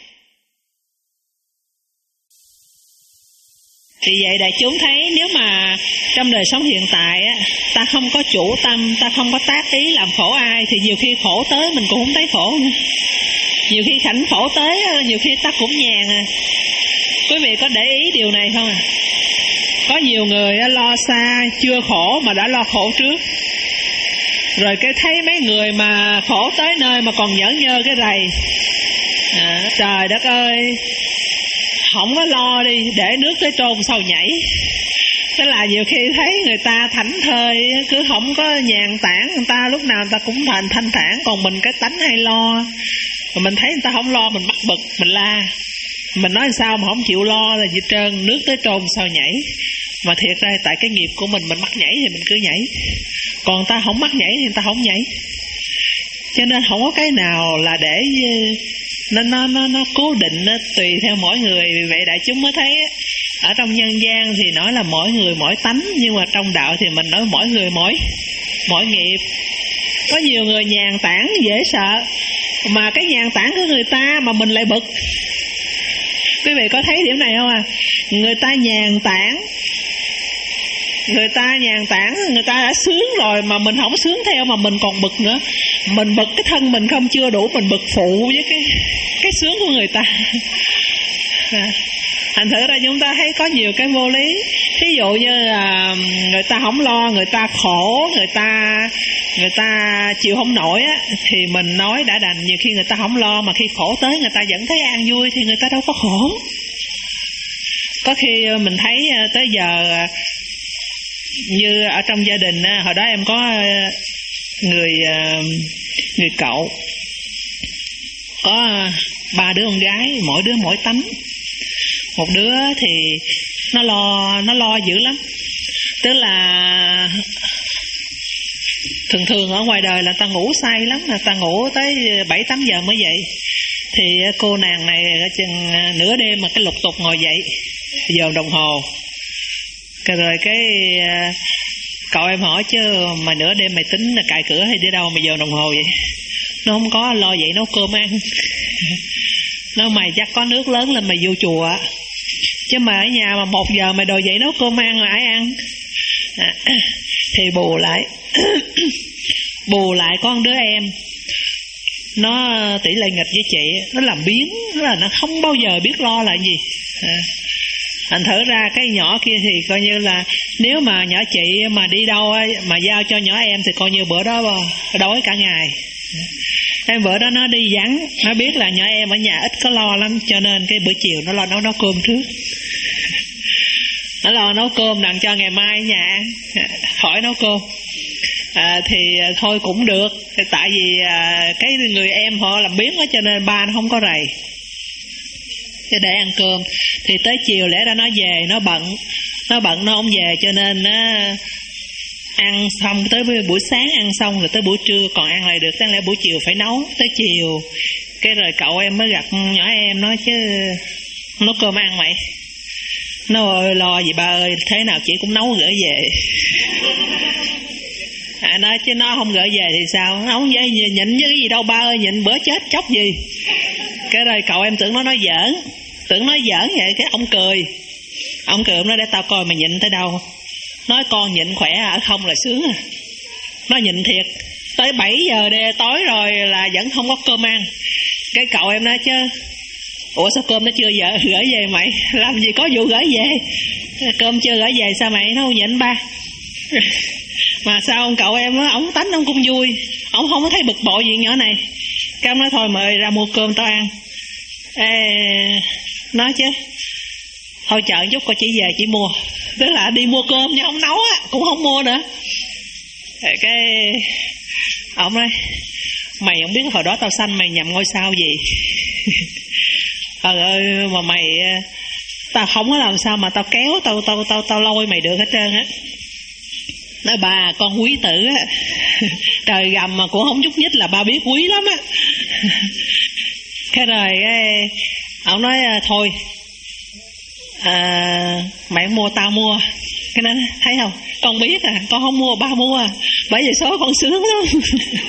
Thì vậy đại chúng thấy, nếu mà trong đời sống hiện tại á, ta không có chủ tâm, ta không có tác ý làm khổ ai, thì nhiều khi khổ tới mình cũng không thấy khổ nữa. Nhiều khi khảnh khổ tới, nhiều khi ta cũng nhàn à. Quý vị có để ý điều này không à? Có nhiều người lo xa chưa khổ mà đã lo khổ trước. Rồi cái thấy mấy người mà khổ tới nơi mà còn nhởn nhơ cái rầy. À, trời đất ơi, không có lo đi, để nước tới trôn sao nhảy. Tức là nhiều khi thấy người ta thảnh thơi, cứ không có nhàn tản, người ta lúc nào người ta cũng thành thanh thản, còn mình cái tánh hay lo. Mà mình thấy người ta không lo, mình bắt bực, mình la. Mình nói sao mà không chịu lo là gì trơn, nước tới trôn sao nhảy. Mà thiệt ra tại cái nghiệp của mình, mình mắc nhảy thì mình cứ nhảy. Còn ta không mắc nhảy thì người ta không nhảy. Cho nên không có cái nào là để nó nó nó nó cố định, nó tùy theo mỗi người. Vì vậy đại chúng mới thấy ở trong nhân gian thì nói là mỗi người mỗi tánh, nhưng mà trong đạo thì mình nói mỗi người mỗi mỗi nghiệp. Có nhiều người nhàn tản dễ sợ, mà cái nhàn tản của người ta mà mình lại bực. Quý vị có thấy điểm này không à? Người ta nhàn tản, Người ta nhàn tản, người ta đã sướng rồi mà mình không sướng theo, mà mình còn bực nữa. Mình bực cái thân mình không chưa đủ, mình bực phụ với cái cái sướng của người ta. À, thành thử ra chúng ta thấy có nhiều cái vô lý. Ví dụ như là người ta không lo, người ta khổ, người ta người ta chịu không nổi á, thì mình nói đã đành. Nhiều khi người ta không lo mà khi khổ tới người ta vẫn thấy an vui, thì người ta đâu có khổ. Có khi mình thấy tới giờ như ở trong gia đình, hồi đó em có người người cậu có ba đứa con gái, mỗi đứa mỗi tánh. Một đứa thì nó lo nó lo dữ lắm, Tức là thường thường ở ngoài đời là ta ngủ say lắm, là ta ngủ tới bảy tám giờ mới dậy. Thì cô nàng này chừng nửa đêm mà cái lục tục ngồi dậy giờ đồng hồ. Rồi cái cậu em hỏi chứ mà nửa đêm mày tính là cài cửa hay đi đâu mà giờ đồng hồ vậy? Nó không có, lo dậy nấu cơm ăn. Nó mày chắc có nước lớn lên mày vô chùa, chứ mà ở nhà mà một giờ mày đòi dậy nấu cơm ăn là ai ăn? À, thì bù lại bù lại có một đứa em nó tỷ lệ nghịch với chị, nó làm biếng, nó là nó không bao giờ biết lo là gì. À, thành thử ra cái nhỏ kia thì coi như là nếu mà nhỏ chị mà đi đâu mà giao cho nhỏ em thì coi như bữa đó đói cả ngày. Cái bữa đó nó đi vắng, nó biết là nhỏ em ở nhà ít có lo lắm, cho nên cái bữa chiều nó lo nấu nấu cơm trước. Nó lo nấu cơm đặng cho ngày mai ở nhà khỏi nấu cơm. À, thì thôi cũng được, tại vì à, cái người em họ làm biếng đó, cho nên ba nó không có rầy. Cái để ăn cơm thì tới chiều lẽ ra nó về, nó bận, nó bận nó không về, cho nên nó ăn xong tới buổi sáng ăn xong rồi tới buổi trưa còn ăn lại được, đáng lẽ buổi chiều phải nấu tới chiều. Cái rồi cậu em mới gặp nhỏ em nói chứ nấu cơm ăn mày. Nó ơi lo gì ba ơi, thế nào chị cũng nấu gửi về. À, nói chứ nó không gửi về thì sao? Nó không vậy nhịn với cái gì đâu ba ơi, nhịn bữa chết chóc gì. Cái rồi cậu em tưởng nó nói giỡn, tưởng nói giỡn vậy, cái ông cười. Ông cười ông nói để tao coi mày nhịn tới đâu. Nói con nhịn khỏe ở không là sướng à. Nó nhịn thiệt, tới bảy giờ đê tối rồi là vẫn không có cơm ăn. Cái cậu em nói chứ ủa sao cơm nó chưa vợ gửi về mày? Làm gì có vụ gửi về, cơm chưa gửi về sao mày nó không nhịn ba? Mà sao ông cậu em á, ổng tánh ông cũng vui, ổng không có thấy bực bội gì nhỏ này. Cái ông nói thôi mời ra mua cơm tao ăn. Ê, nói chứ thôi chờ chút coi chị về chị mua. Tức là đi mua cơm nhưng không nấu á, cũng không mua nữa. Cái ông nói mày không biết hồi đó tao sanh mày nhầm ngôi sao gì. Trời ơi mà mày tao không có làm sao mà tao kéo tao tao tao tao lôi mày được hết trơn á. Nói bà con quý tử á. Trời gầm mà cũng không nhúc nhích là ba biết quý lắm á. Cái rồi cái ông nói thôi à, mày mua tao mua. Cái nó thấy không, con biết à, con không mua ba mua à. Bởi vì số con sướng lắm.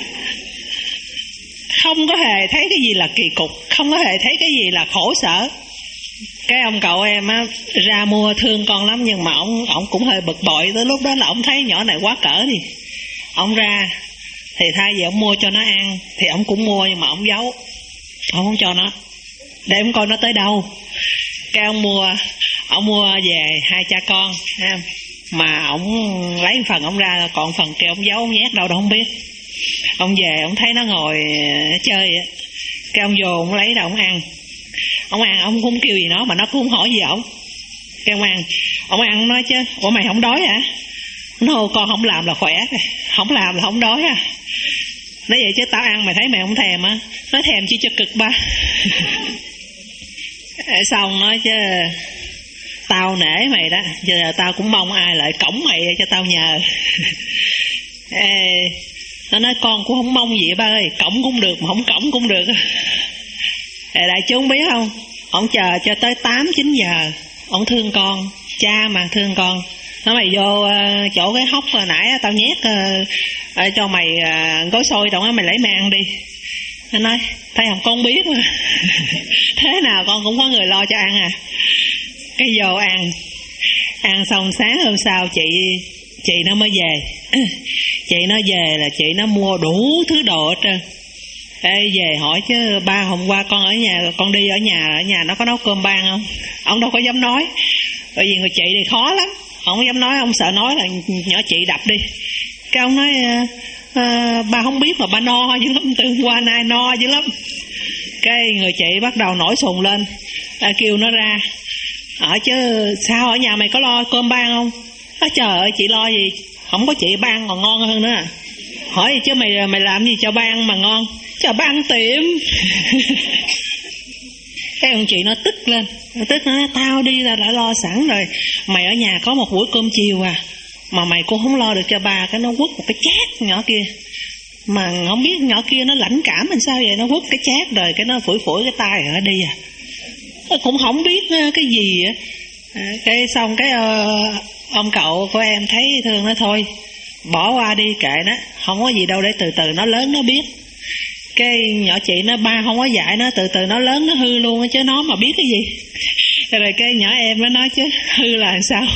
Không có hề thấy cái gì là kỳ cục, không có hề thấy cái gì là khổ sở. Cái ông cậu em á ra mua thương con lắm, nhưng mà ông ông cũng hơi bực bội. Tới lúc đó là ông thấy nhỏ này quá cỡ đi, ông ra thì thay vì ông mua cho nó ăn thì ông cũng mua, nhưng mà ông giấu, ông không cho nó để ông coi nó tới đâu. Cái ông mua, ông mua về hai cha con em, mà ông lấy phần ông ra, còn phần kia ông giấu, ông nhét đâu đâu không biết. Ông về ông thấy nó ngồi chơi á, cái ông vô ông lấy ra ông ăn. Ông ăn ông không kêu gì nó, mà nó cũng không hỏi gì ổng. Cái ông ăn, ông ăn nói chứ ủa mày không đói hả? Nó con không làm là khỏe, không làm là không đói à. Nói vậy chứ tao ăn mày thấy mày không thèm á. Nó thèm chi cho cực ba. Xong nói chứ tao nể mày đó, giờ tao cũng mong ai lại cõng mày cho tao nhờ. Ê, nó nói con cũng không mong gì ba ơi, cõng cũng được mà không cõng cũng được. Ê, đại chúng biết không, ông chờ cho tới tám chín giờ, ông thương con, cha mà thương con. Nó mày vô uh, chỗ cái hốc hồi nãy tao nhét uh, cho mày uh, gói xôi trong đó, mày lấy mày ăn đi. Nó nói thấy không, con biết mà. Thế nào con cũng có người lo cho ăn à. Cái vô ăn, ăn xong sáng hôm sau chị chị nó mới về. Chị nó về là chị nó mua đủ thứ đồ hết trơn. Ê, về hỏi chứ ba hôm qua con ở nhà, con đi ở nhà, ở nhà nó có nấu cơm ban không? Ông đâu có dám nói, bởi vì người chị thì khó lắm, ông không dám nói, ông sợ nói là nhỏ chị đập đi. Cái ông nói à, ba không biết mà ba no dữ lắm, từ qua nay no dữ lắm. Cái người chị bắt đầu nổi sùng lên, à, kêu nó ra. Ở chứ sao ở nhà mày có lo cơm ban không? À, trời ơi chị lo gì, không có chị ban còn ngon hơn nữa à. Hỏi gì chứ mày mày làm gì cho ban mà ngon? Cho ban tiệm. Cái ông chị nó tức lên, nó tức nói tao đi ra đã lo sẵn rồi, mày ở nhà có một buổi cơm chiều à, mà mày cũng không lo được cho ba, cái nó quất một cái chát nhỏ kia. Mà không biết nhỏ kia nó lãnh cảm làm sao vậy, nó quất cái chát rồi cái nó phủi phủi cái tay rồi nó đi à. Nó cũng không biết cái gì á. À, cái xong cái uh, ông cậu của em thấy thương nó thôi, bỏ qua đi kệ nó, không có gì đâu, để từ từ nó lớn nó biết. Cái nhỏ chị nó ba không có dạy nó, từ từ nó lớn nó hư luôn chứ nó mà biết cái gì. Rồi cái nhỏ em nó nói chứ hư là làm sao.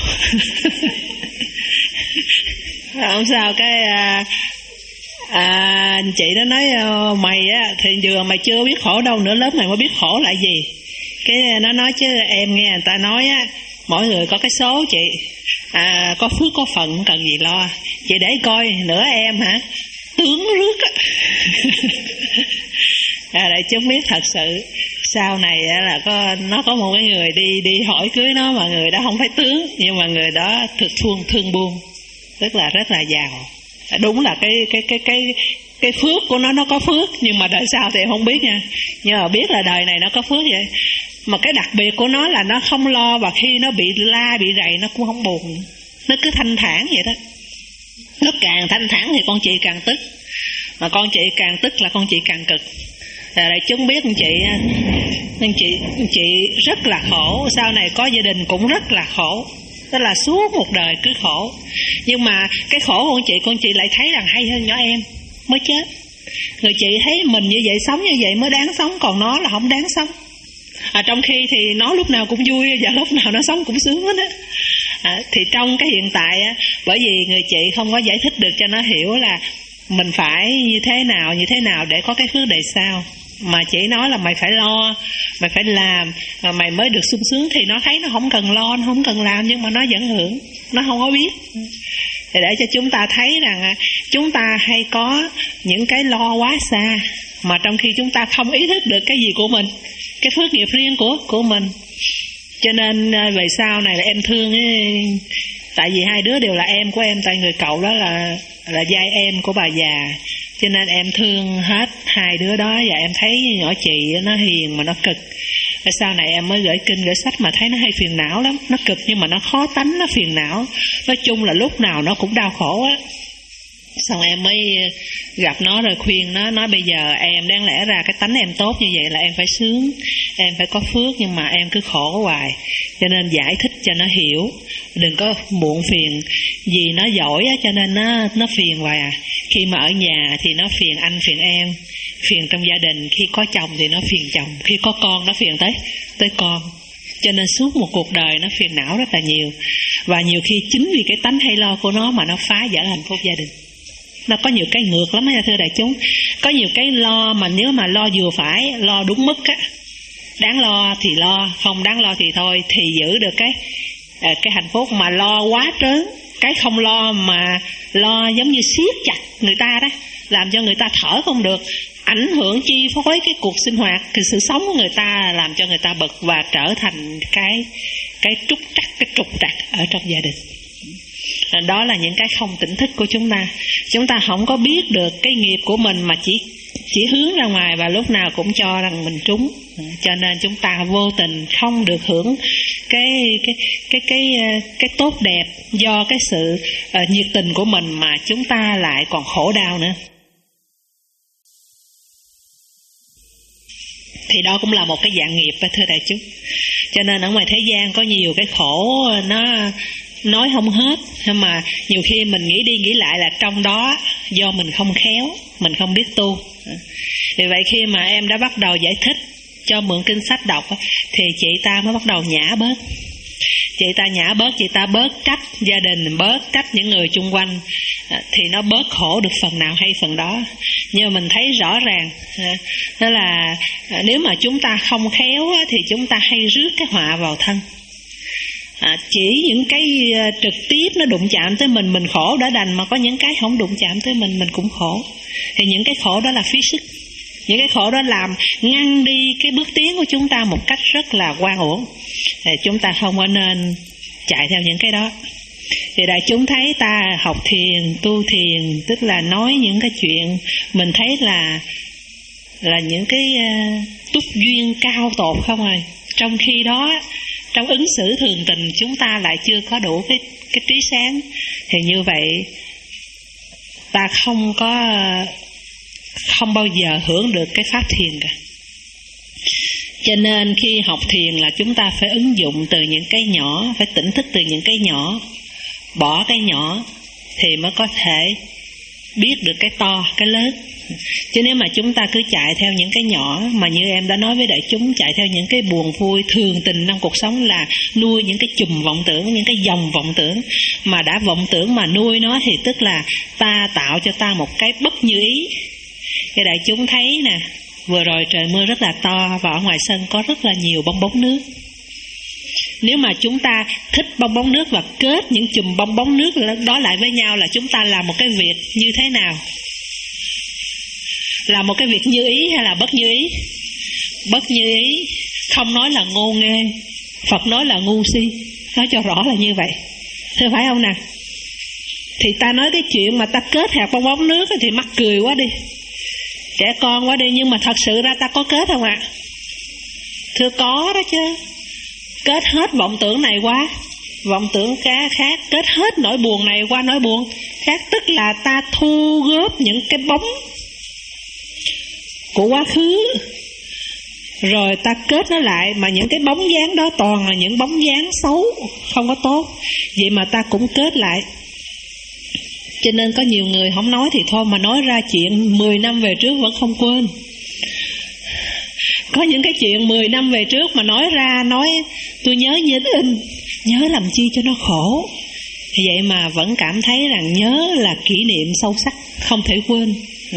Không sao. Cái à, à, chị nó nói mày á thì vừa mày chưa biết khổ đâu nữa, lớn mày mới biết khổ là gì. Cái nó nói chứ em nghe người ta nói á, mỗi người có cái số chị, à, có phước có phận không cần gì lo. Chị để coi nữa em hả, tướng rước á. À, để chúng biết thật sự sau này là có nó có một cái người đi đi hỏi cưới nó, mà người đó không phải tướng, nhưng mà người đó thực thương thương buôn, tức là rất là giàu. Đúng là cái cái cái cái cái phước của nó nó có phước, nhưng mà đời sau thì không biết nha. Nhưng mà biết là đời này nó có phước vậy. Mà cái đặc biệt của nó là nó không lo, và khi nó bị la bị rầy nó cũng không buồn, nó cứ thanh thản vậy đó. Nó càng thanh thản thì con chị càng tức, mà con chị càng tức là con chị càng cực. Rồi để chúng biết con chị con chị con chị rất là khổ, sau này có gia đình cũng rất là khổ, tức là suốt một đời cứ khổ. Nhưng mà cái khổ của con chị, con chị lại thấy rằng hay hơn nhỏ em mới chết. Người chị thấy mình như vậy, sống như vậy mới đáng sống, còn nó là không đáng sống. À, trong khi thì nó lúc nào cũng vui và lúc nào nó sống cũng sướng hết á. À, thì trong cái hiện tại á, bởi vì người chị không có giải thích được cho nó hiểu là mình phải như thế nào như thế nào để có cái phước đời sau, mà chỉ nói là mày phải lo, mày phải làm mà mày mới được sung sướng, thì nó thấy nó không cần lo, nó không cần làm, nhưng mà nó vẫn hưởng, nó không có biết. Để, để cho chúng ta thấy rằng chúng ta hay có những cái lo quá xa, mà trong khi chúng ta không ý thức được cái gì của mình, cái phước nghiệp riêng của của mình. Cho nên về sau này là em thương ấy, tại vì hai đứa đều là em của em, tại người cậu đó là là giai em của bà già, cho nên em thương hết hai đứa đó. Và em thấy nhỏ chị nó hiền mà nó cực. Và sau này em mới gửi kinh gửi sách mà thấy nó hay phiền não lắm, nó cực nhưng mà nó khó tánh, nó phiền não, nói chung là lúc nào nó cũng đau khổ á. Xong em mới gặp nó rồi khuyên nó, nói bây giờ em đáng lẽ ra cái tánh em tốt như vậy là em phải sướng, em phải có phước, nhưng mà em cứ khổ hoài. Cho nên giải thích cho nó hiểu, đừng có muộn phiền. Vì nó giỏi á, cho nên nó nó phiền hoài à. Khi mà ở nhà thì nó phiền anh phiền em, phiền trong gia đình. Khi có chồng thì nó phiền chồng, khi có con nó phiền tới tới con. Cho nên suốt một cuộc đời nó phiền não rất là nhiều. Và nhiều khi chính vì cái tánh hay lo của nó mà nó phá vỡ hạnh phúc gia đình. Nó có nhiều cái ngược lắm nha thưa đại chúng. Có nhiều cái lo mà nếu mà lo vừa phải, lo đúng mức á, đáng lo thì lo, không đáng lo thì thôi, thì giữ được cái cái hạnh phúc. Mà lo quá trớn, cái không lo mà lo giống như siết chặt người ta đó, làm cho người ta thở không được, ảnh hưởng chi phối cái cuộc sinh hoạt, cái sự sống của người ta, làm cho người ta bực và trở thành cái cái trục trặc, cái trục trặc ở trong gia đình. Đó là những cái không tỉnh thức của chúng ta. Chúng ta không có biết được cái nghiệp của mình mà chỉ chỉ hướng ra ngoài và lúc nào cũng cho rằng mình trúng. Cho nên chúng ta vô tình không được hưởng cái cái cái cái cái tốt đẹp do cái sự uh, nhiệt tình của mình, mà chúng ta lại còn khổ đau nữa. Thì đó cũng là một cái dạng nghiệp thưa đại chúng. Cho nên ở ngoài thế gian có nhiều cái khổ nó nói không hết, nhưng mà nhiều khi mình nghĩ đi nghĩ lại là trong đó do mình không khéo, mình không biết tu. Vì vậy khi mà em đã bắt đầu giải thích cho mượn kinh sách đọc thì chị ta mới bắt đầu nhả bớt. Chị ta nhả bớt, chị ta bớt trách gia đình, bớt trách những người chung quanh, thì nó bớt khổ được phần nào hay phần đó. Nhưng mà mình thấy rõ ràng đó là nếu mà chúng ta không khéo thì chúng ta hay rước cái họa vào thân. À, chỉ những cái uh, trực tiếp nó đụng chạm tới mình, mình khổ đã đành, mà có những cái không đụng chạm tới mình, mình cũng khổ. Thì những cái khổ đó là phí sức. Những cái khổ đó làm ngăn đi cái bước tiến của chúng ta một cách rất là oan uổng. Thì chúng ta không có nên chạy theo những cái đó. Thì đại chúng thấy ta học thiền, tu thiền, tức là nói những cái chuyện mình thấy là là những cái uh, túc duyên cao tột không rồi. Trong khi đó trong ứng xử thường tình chúng ta lại chưa có đủ cái, cái trí sáng. Thì như vậy ta không có không bao giờ hưởng được cái pháp thiền cả. Cho nên khi học thiền là chúng ta phải ứng dụng từ những cái nhỏ, phải tỉnh thức từ những cái nhỏ, bỏ cái nhỏ thì mới có thể biết được cái to, cái lớn. Chứ nếu mà chúng ta cứ chạy theo những cái nhỏ, mà như em đã nói với đại chúng, chạy theo những cái buồn vui thường tình trong cuộc sống là nuôi những cái chùm vọng tưởng, những cái dòng vọng tưởng. Mà đã vọng tưởng mà nuôi nó thì tức là ta tạo cho ta một cái bất như ý. Thì đại chúng thấy nè, vừa rồi trời mưa rất là to và ở ngoài sân có rất là nhiều bong bóng nước. Nếu mà chúng ta thích bong bóng nước và kết những chùm bong bóng nước đó lại với nhau là chúng ta làm một cái việc như thế nào? Là một cái việc như ý hay là bất như ý? Bất như ý, không nói là ngô nghê, Phật nói là ngu si, nói cho rõ là như vậy. Thưa phải không nè? Thì ta nói cái chuyện mà ta kết hạt bong bóng nước thì mắc cười quá đi, trẻ con quá đi, nhưng mà thật sự ra ta có kết không ạ? À? Thưa có đó chứ. Kết hết vọng tưởng này qua vọng tưởng cá khác, kết hết nỗi buồn này qua nỗi buồn khác. Tức là ta thu góp những cái bóng của quá khứ, rồi ta kết nó lại. Mà những cái bóng dáng đó toàn là những bóng dáng xấu, không có tốt. Vậy mà ta cũng kết lại. Cho nên có nhiều người không nói thì thôi, mà nói ra chuyện mười năm về trước vẫn không quên. Có những cái chuyện mười năm về trước mà nói ra, nói tôi nhớ như in, nhớ làm chi cho nó khổ. Vậy mà vẫn cảm thấy rằng nhớ là kỷ niệm sâu sắc, không thể quên.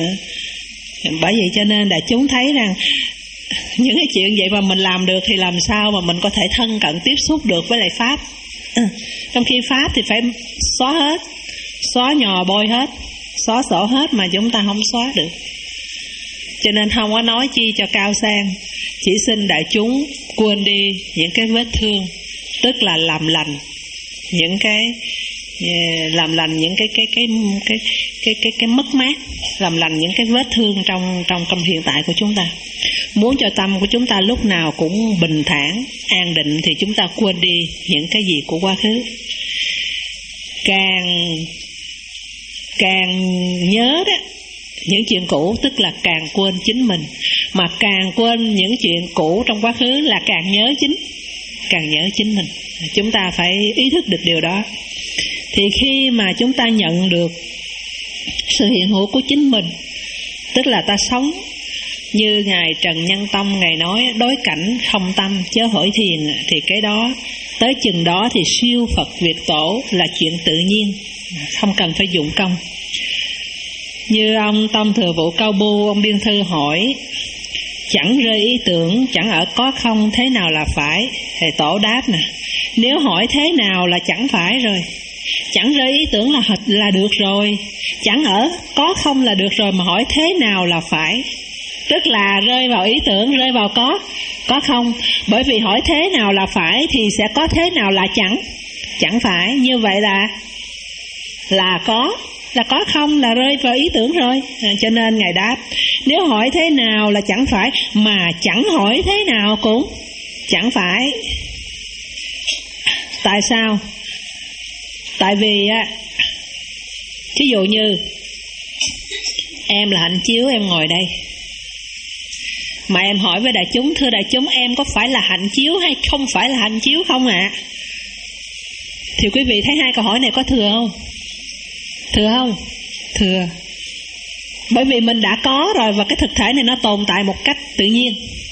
Bởi vậy cho nên đại chúng thấy rằng những cái chuyện vậy mà mình làm được thì làm sao mà mình có thể thân cận tiếp xúc được với lại Pháp. Trong khi Pháp thì phải xóa hết, xóa nhò bôi hết, xóa sổ hết, mà chúng ta không xóa được. Cho nên không có nói chi cho cao sang, chỉ xin đại chúng quên đi những cái vết thương, tức là làm lành những cái làm lành những cái cái cái cái cái cái cái mất mát, làm lành những cái vết thương trong trong trong hiện tại của chúng ta. Muốn cho tâm của chúng ta lúc nào cũng bình thản, an định thì chúng ta quên đi những cái gì của quá khứ. Càng càng nhớ đó những chuyện cũ, tức là càng quên chính mình. Mà càng quên những chuyện cũ trong quá khứ là càng nhớ chính càng nhớ chính mình. Chúng ta phải ý thức được điều đó. Thì khi mà chúng ta nhận được sự hiện hữu của chính mình, tức là ta sống như Ngài Trần Nhân Tông Ngài nói, đối cảnh không tâm chớ hỏi thiền, thì cái đó tới chừng đó thì siêu Phật Việt Tổ là chuyện tự nhiên, không cần phải dụng công. Như ông Tông Thừa Vụ Cao Bu, ông Biên Thư hỏi, chẳng rơi ý tưởng, chẳng ở có không, thế nào là phải? Thầy Tổ đáp nè, nếu hỏi thế nào là chẳng phải rồi. Chẳng rơi ý tưởng là là được rồi, chẳng ở có không là được rồi, mà hỏi thế nào là phải? Tức là rơi vào ý tưởng, rơi vào có có không. Bởi vì hỏi thế nào là phải thì sẽ có thế nào là chẳng chẳng phải. Như vậy là là có, là có không là rơi vào ý tưởng rồi. À, cho nên Ngài đáp, nếu hỏi thế nào là chẳng phải, mà chẳng hỏi thế nào cũng chẳng phải. Tại sao? Tại vì á, thí dụ như em là hạnh chiếu, em ngồi đây, mà em hỏi với đại chúng, thưa đại chúng, em có phải là hạnh chiếu hay không phải là hạnh chiếu không ạ? À? Thì quý vị thấy hai câu hỏi này có thừa không? Thừa không? Thừa. Bởi vì mình đã có rồi, và cái thực thể này nó tồn tại một cách tự nhiên.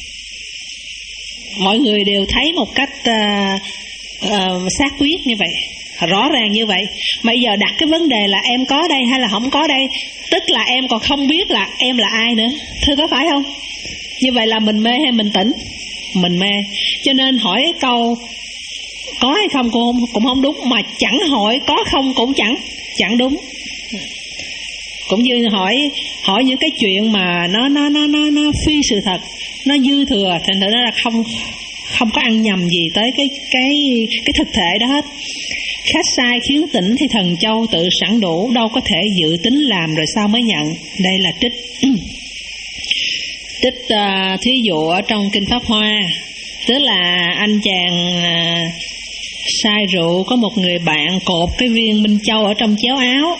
Mọi người đều thấy một cách uh, uh, xác quyết như vậy, rõ ràng như vậy. Bây giờ đặt cái vấn đề là em có đây hay là không có đây, tức là em còn không biết là em là ai nữa. Thưa có phải không? Như vậy là mình mê hay mình tỉnh? Mình mê. Cho nên hỏi cái câu có hay không cũng không, cũng không đúng, mà chẳng hỏi có không cũng chẳng chẳng đúng. Cũng như hỏi hỏi những cái chuyện mà nó nó nó nó nó phi sự thật, nó dư thừa, thành thử nó là không không có ăn nhầm gì tới cái cái cái thực thể đó hết. Khách sai khiến tỉnh thì thần châu tự sẵn đủ, đâu có thể dự tính làm rồi sao mới nhận. Đây là trích trích uh, thí dụ ở trong Kinh Pháp Hoa. Tức là anh chàng uh, say rượu, có một người bạn cột cái viên minh châu ở trong chéo áo.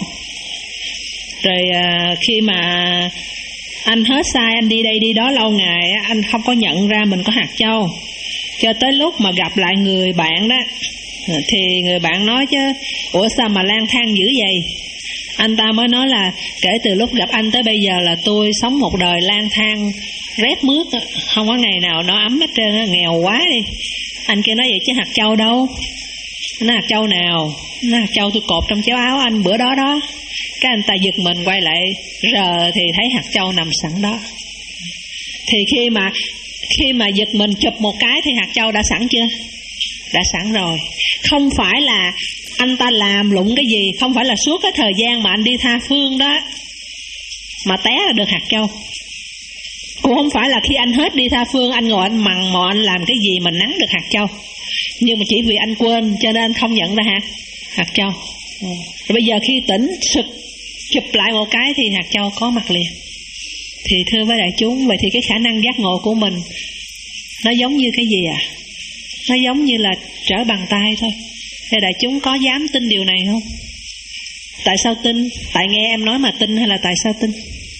Rồi à, khi mà anh hết say, anh đi đây đi đó lâu ngày, anh không có nhận ra mình có hạt châu. Cho tới lúc mà gặp lại người bạn đó, thì người bạn nói chứ, ủa sao mà lang thang dữ vậy? Anh ta mới nói là kể từ lúc gặp anh tới bây giờ là tôi sống một đời lang thang rét mướt, không có ngày nào nó ấm hết trơn, nghèo quá đi. Anh kia nói vậy chứ hạt châu đâu? Nó hạt châu nào? Nó hạt châu tôi cột trong chéo áo anh bữa đó đó. Cái anh ta giật mình quay lại rờ thì thấy hạt châu nằm sẵn đó. Thì khi mà khi mà giật mình chụp một cái thì hạt châu đã sẵn chưa? Đã sẵn rồi. Không phải là anh ta làm lụng cái gì, không phải là suốt cái thời gian mà anh đi tha phương đó mà té là được hạt châu. Cũng không phải là khi anh hết đi tha phương, anh ngồi anh mằn mò anh làm cái gì mà nắng được hạt châu. Nhưng mà chỉ vì anh quên cho nên không nhận ra hạt hạt châu. Ừ. Rồi bây giờ khi tỉnh sực chụp lại một cái thì hạt châu có mặt liền. Thì thưa với đại chúng, vậy thì cái khả năng giác ngộ của mình nó giống như cái gì à? Nó giống như là trở bàn tay thôi. Thế đại chúng có dám tin điều này không? Tại sao tin? Tại nghe em nói mà tin hay là tại sao tin?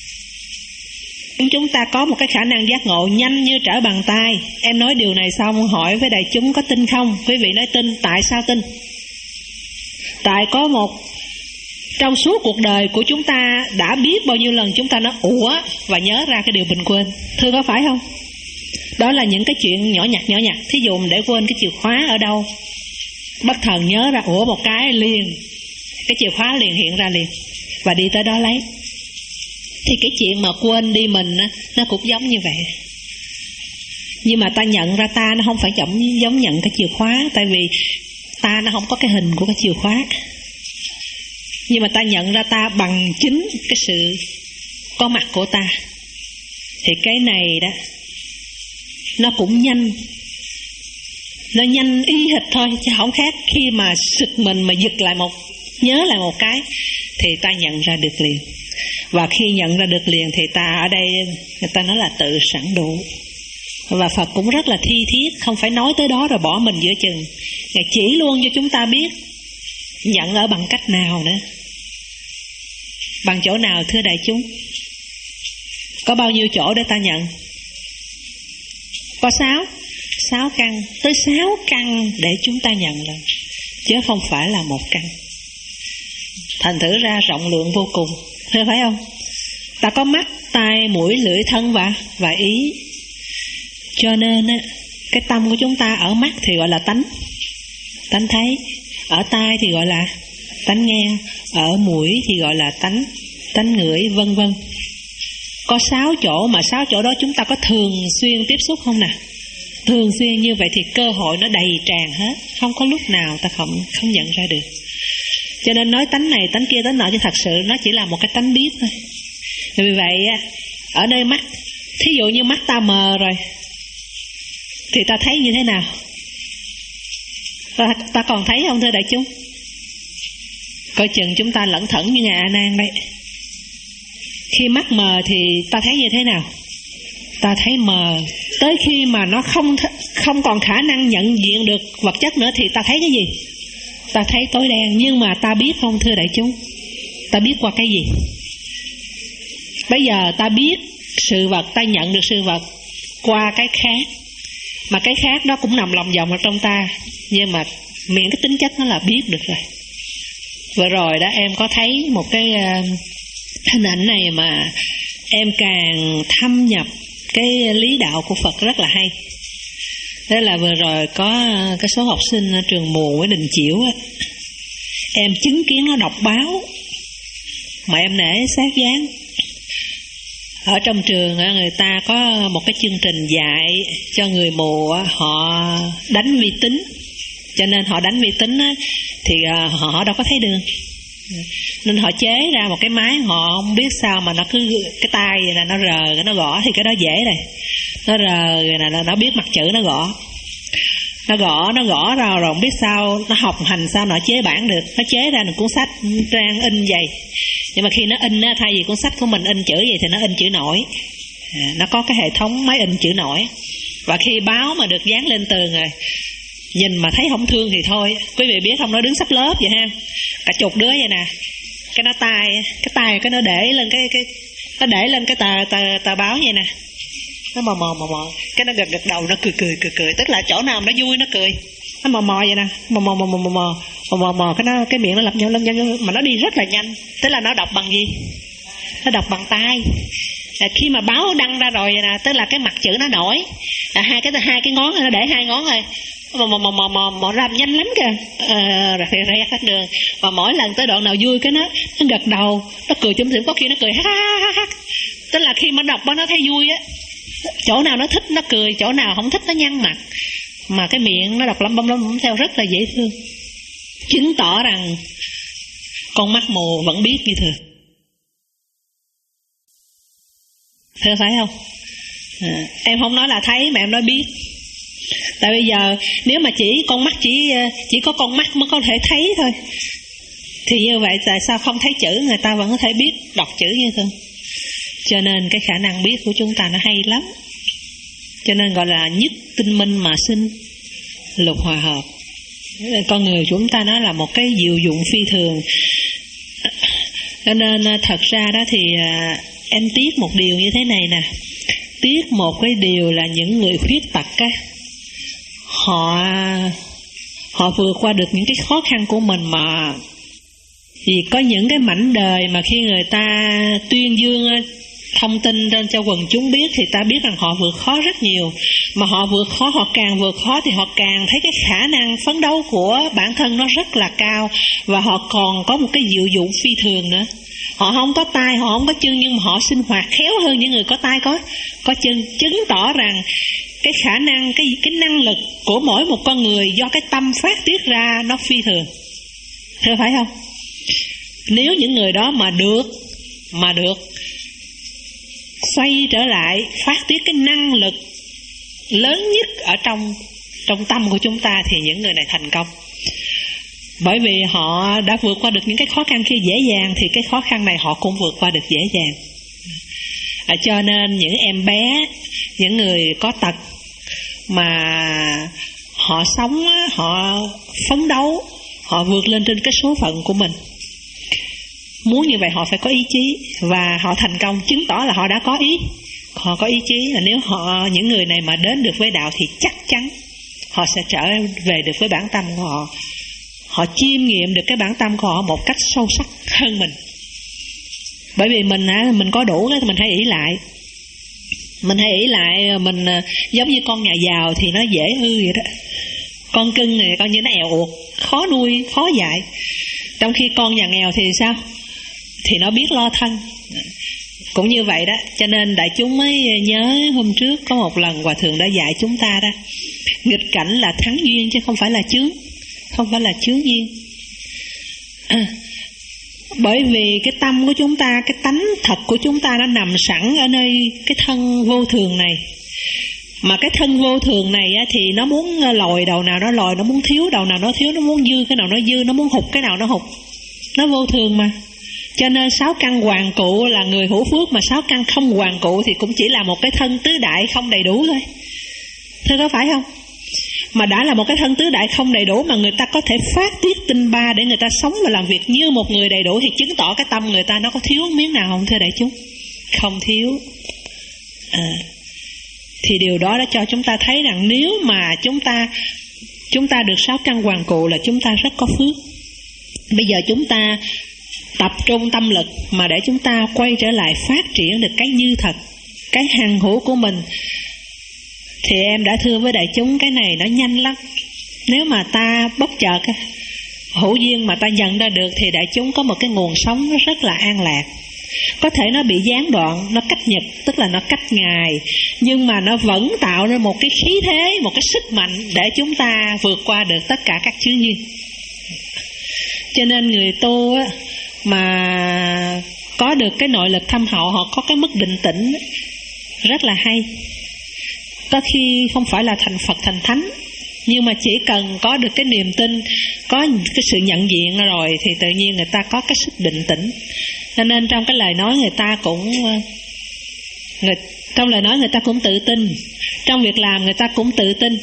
Chúng ta có một cái khả năng giác ngộ nhanh như trở bàn tay. Em nói điều này xong hỏi với đại chúng có tin không? Quý vị nói tin. Tại sao tin? Tại có một trong suốt cuộc đời của chúng ta đã biết bao nhiêu lần chúng ta nói ủa và nhớ ra cái điều mình quên. Thưa có phải không? Đó là những cái chuyện nhỏ nhặt nhỏ nhặt. Thí dụ mình để quên cái chìa khóa ở đâu, bất thần nhớ ra ủa một cái liền, cái chìa khóa liền hiện ra liền và đi tới đó lấy. Thì cái chuyện mà quên đi mình á, nó cũng giống như vậy. Nhưng mà ta nhận ra ta nó không phải giống, giống nhận cái chìa khóa. Tại vì ta nó không có cái hình của cái chìa khóa. Nhưng mà ta nhận ra ta bằng chính cái sự có mặt của ta. Thì cái này đó nó cũng nhanh. Nó nhanh y hệt thôi, chứ không khác khi mà sực mình mà giật lại một, nhớ lại một cái thì ta nhận ra được liền. Và khi nhận ra được liền thì ta ở đây người ta nói là tự sẵn đủ. Và Phật cũng rất là thi thiết, không phải nói tới đó rồi bỏ mình giữa chừng. Ngài chỉ luôn cho chúng ta biết nhận ở bằng cách nào nữa. Bằng chỗ nào thưa đại chúng? Có bao nhiêu chỗ để ta nhận? Có sáu Sáu căn. Tới sáu căn để chúng ta nhận lần, chứ không phải là một căn. Thành thử ra rộng lượng vô cùng. Thưa phải không? Ta có mắt, tai, mũi, lưỡi, thân và, và ý. Cho nên á, cái tâm của chúng ta ở mắt thì gọi là tánh, tánh thấy. Ở tai thì gọi là tánh nghe. Ở mũi thì gọi là tánh, tánh ngửi, vân vân. Có sáu chỗ, mà sáu chỗ đó chúng ta có thường xuyên tiếp xúc không nè? Thường xuyên như vậy thì cơ hội nó đầy tràn hết. Không có lúc nào ta không, không nhận ra được. Cho nên nói tánh này, tánh kia, tánh nọ, chứ thật sự nó chỉ là một cái tánh biết thôi. Vì vậy ở nơi mắt, thí dụ như mắt ta mờ rồi thì ta thấy như thế nào? Ta, ta còn thấy không thưa đại chúng? Coi chừng chúng ta lẩn thẩn như Ngài A Nan đấy. Khi mắt mờ thì ta thấy như thế nào? Ta thấy mờ. Tới khi mà nó không không còn khả năng nhận diện được vật chất nữa thì ta thấy cái gì? Ta thấy tối đen. Nhưng mà ta biết không thưa đại chúng? Ta biết qua cái gì? Bây giờ ta biết sự vật, ta nhận được sự vật qua cái khác. Mà cái khác đó cũng nằm lòng vòng ở trong ta. Nhưng mà miễn cái tính chất nó là biết được rồi. Vừa rồi đó em có thấy một cái uh, hình ảnh này mà em càng thâm nhập cái lý đạo của Phật rất là hay. Thế là vừa rồi có cái số học sinh ở trường Mù với Đình Chiểu á, em chứng kiến nó đọc báo mà em nể sát dáng. Ở trong trường người ta có một cái chương trình dạy cho người mù, họ đánh vi tính. Cho nên họ đánh vi tính thì họ đâu có thấy đường, nên họ chế ra một cái máy, họ không biết sao mà nó cứ cái tay vậy là nó rờ, nó gõ thì cái đó dễ rồi. Nó rờ rồi là nó biết mặt chữ nó gõ. Nó gõ, nó gõ ra rồi không biết sao, nó học hành sao nó chế bản được. Nó chế ra một cuốn sách trang in vậy. Nhưng mà khi nó in, thay vì cuốn sách của mình in chữ vậy thì nó in chữ nổi. À, nó có cái hệ thống máy in chữ nổi. Và khi báo mà được dán lên tường rồi, Nhìn mà thấy không thương thì thôi. Quý vị biết không, nó đứng sắp lớp vậy ha, cả chục đứa vậy nè, cái nó tay cái tay cái nó để lên cái cái nó để lên cái tờ tờ tờ báo vậy nè, nó mò mò mò mò, cái nó gật gật đầu, nó cười cười cười cười, tức là chỗ nào nó vui nó cười, nó mò mò vậy nè, mò mò mò mò mò mò mò mò, mò cái nó cái miệng nó lặp nhau lặp nhau, mà nó đi rất là nhanh, tức là nó đọc bằng gì? Nó đọc bằng tay. À, khi mà báo đăng ra rồi nè, tức là cái mặt chữ nó nổi, à, hai cái hai cái ngón nó để hai ngón rồi, mò mò mò mò mò mò làm nhanh lắm kìa, à, rồi rẽ hết đường, mà mỗi lần tới đoạn nào vui cái nó nó gật đầu, nó cười chum chum, có khi nó cười ha ha ha, tức là khi mà đọc đó nó thấy vui á, chỗ nào nó thích nó cười, chỗ nào không thích nó nhăn mặt, mà cái miệng nó đọc lắm bấm lắm theo rất là dễ thương, chứng tỏ rằng con mắt mù vẫn biết như thường. Thế phải không? À, em không nói là thấy mà em nói biết. Tại bây giờ nếu mà chỉ con mắt chỉ chỉ có con mắt mới có thể thấy thôi, thì như vậy tại sao không thấy chữ người ta vẫn có thể biết đọc chữ như thường? Cho nên cái khả năng biết của chúng ta nó hay lắm. Cho nên gọi là nhất tinh minh mà sinh, lục hòa hợp. Con người chúng ta nó là một cái diệu dụng phi thường. Cho nên thật ra đó thì em tiếc một điều như thế này nè. Tiếc một cái điều là những người khuyết tật á, Họ Họ vượt qua được những cái khó khăn của mình mà. Vì có những cái mảnh đời mà khi người ta tuyên dương thông tin lên cho quần chúng biết, thì ta biết rằng họ vượt khó rất nhiều. Mà họ vượt khó, họ càng vượt khó thì họ càng thấy cái khả năng phấn đấu của bản thân nó rất là cao. Và họ còn có một cái diệu dụng phi thường nữa. Họ không có tay, họ không có chân, nhưng mà họ sinh hoạt khéo hơn những người có tay có có chân, chứng tỏ rằng cái khả năng, cái cái năng lực của mỗi một con người do cái tâm phát tiết ra nó phi thường. Thế phải không? Nếu những người đó mà được mà được xoay trở lại phát tiết cái năng lực lớn nhất ở trong trong tâm của chúng ta, thì những người này thành công. Bởi vì họ đã vượt qua được những cái khó khăn kia dễ dàng, thì cái khó khăn này họ cũng vượt qua được dễ dàng. À, cho nên những em bé, những người có tật mà họ sống, họ phấn đấu, họ vượt lên trên cái số phận của mình. Muốn như vậy họ phải có ý chí, và họ thành công chứng tỏ là họ đã có ý. Họ có ý chí là nếu họ, những người này mà đến được với đạo thì chắc chắn họ sẽ trở về được với bản tâm của họ. Họ chiêm nghiệm được cái bản tâm của họ một cách sâu sắc hơn mình. Bởi vì mình mình có đủ cái mình hay ỷ lại. Mình hay ỷ lại, mình giống như con nhà giàu thì nó dễ hư vậy đó. Con cưng này coi như nó èo uột, khó nuôi, khó dạy. Trong khi con nhà nghèo thì sao? Thì nó biết lo thân. Cũng như vậy đó. Cho nên đại chúng mới nhớ hôm trước có một lần Hòa Thượng đã dạy chúng ta đó, nghịch cảnh là thắng duyên chứ không phải là chướng. Không phải là chướng duyên. À, bởi vì cái tâm của chúng ta, cái tánh thật của chúng ta nó nằm sẵn ở nơi cái thân vô thường này. Mà cái thân vô thường này á, thì nó muốn lòi đầu nào nó lòi, nó muốn thiếu đầu nào nó thiếu, nó muốn dư cái nào nó dư, nó muốn hụt cái nào nó hụt. Nó vô thường mà. Cho nên sáu căn hoàn cụ là người hữu phước, mà sáu căn không hoàn cụ thì cũng chỉ là một cái thân tứ đại không đầy đủ thôi. Thế có phải không? Mà đã là một cái thân tứ đại không đầy đủ mà người ta có thể phát tiết tinh ba để người ta sống và làm việc như một người đầy đủ, thì chứng tỏ cái tâm người ta nó có thiếu miếng nào không thưa đại chúng? Không thiếu. À, thì điều đó đã cho chúng ta thấy rằng nếu mà chúng ta chúng ta được sáu căn hoàn cụ là chúng ta rất có phước. Bây giờ chúng ta tập trung tâm lực mà để chúng ta quay trở lại phát triển được cái như thật, cái hằng hữu của mình. Thì em đã thưa với đại chúng, cái này nó nhanh lắm. Nếu mà ta bất chợt hữu duyên mà ta nhận ra được, thì đại chúng có một cái nguồn sống nó rất là an lạc. Có thể nó bị gián đoạn, nó cách nhật, tức là nó cách ngày, nhưng mà nó vẫn tạo ra một cái khí thế, một cái sức mạnh để chúng ta vượt qua được tất cả các chướng duyên. Cho nên người tu á, mà có được cái nội lực thâm hậu, họ có cái mức định tĩnh rất là hay. Có khi không phải là thành Phật thành Thánh, nhưng mà chỉ cần có được cái niềm tin, có cái sự nhận diện rồi, thì tự nhiên người ta có cái sức định tĩnh. Cho nên trong cái lời nói người ta cũng người, Trong lời nói người ta cũng tự tin, trong việc làm người ta cũng tự tin.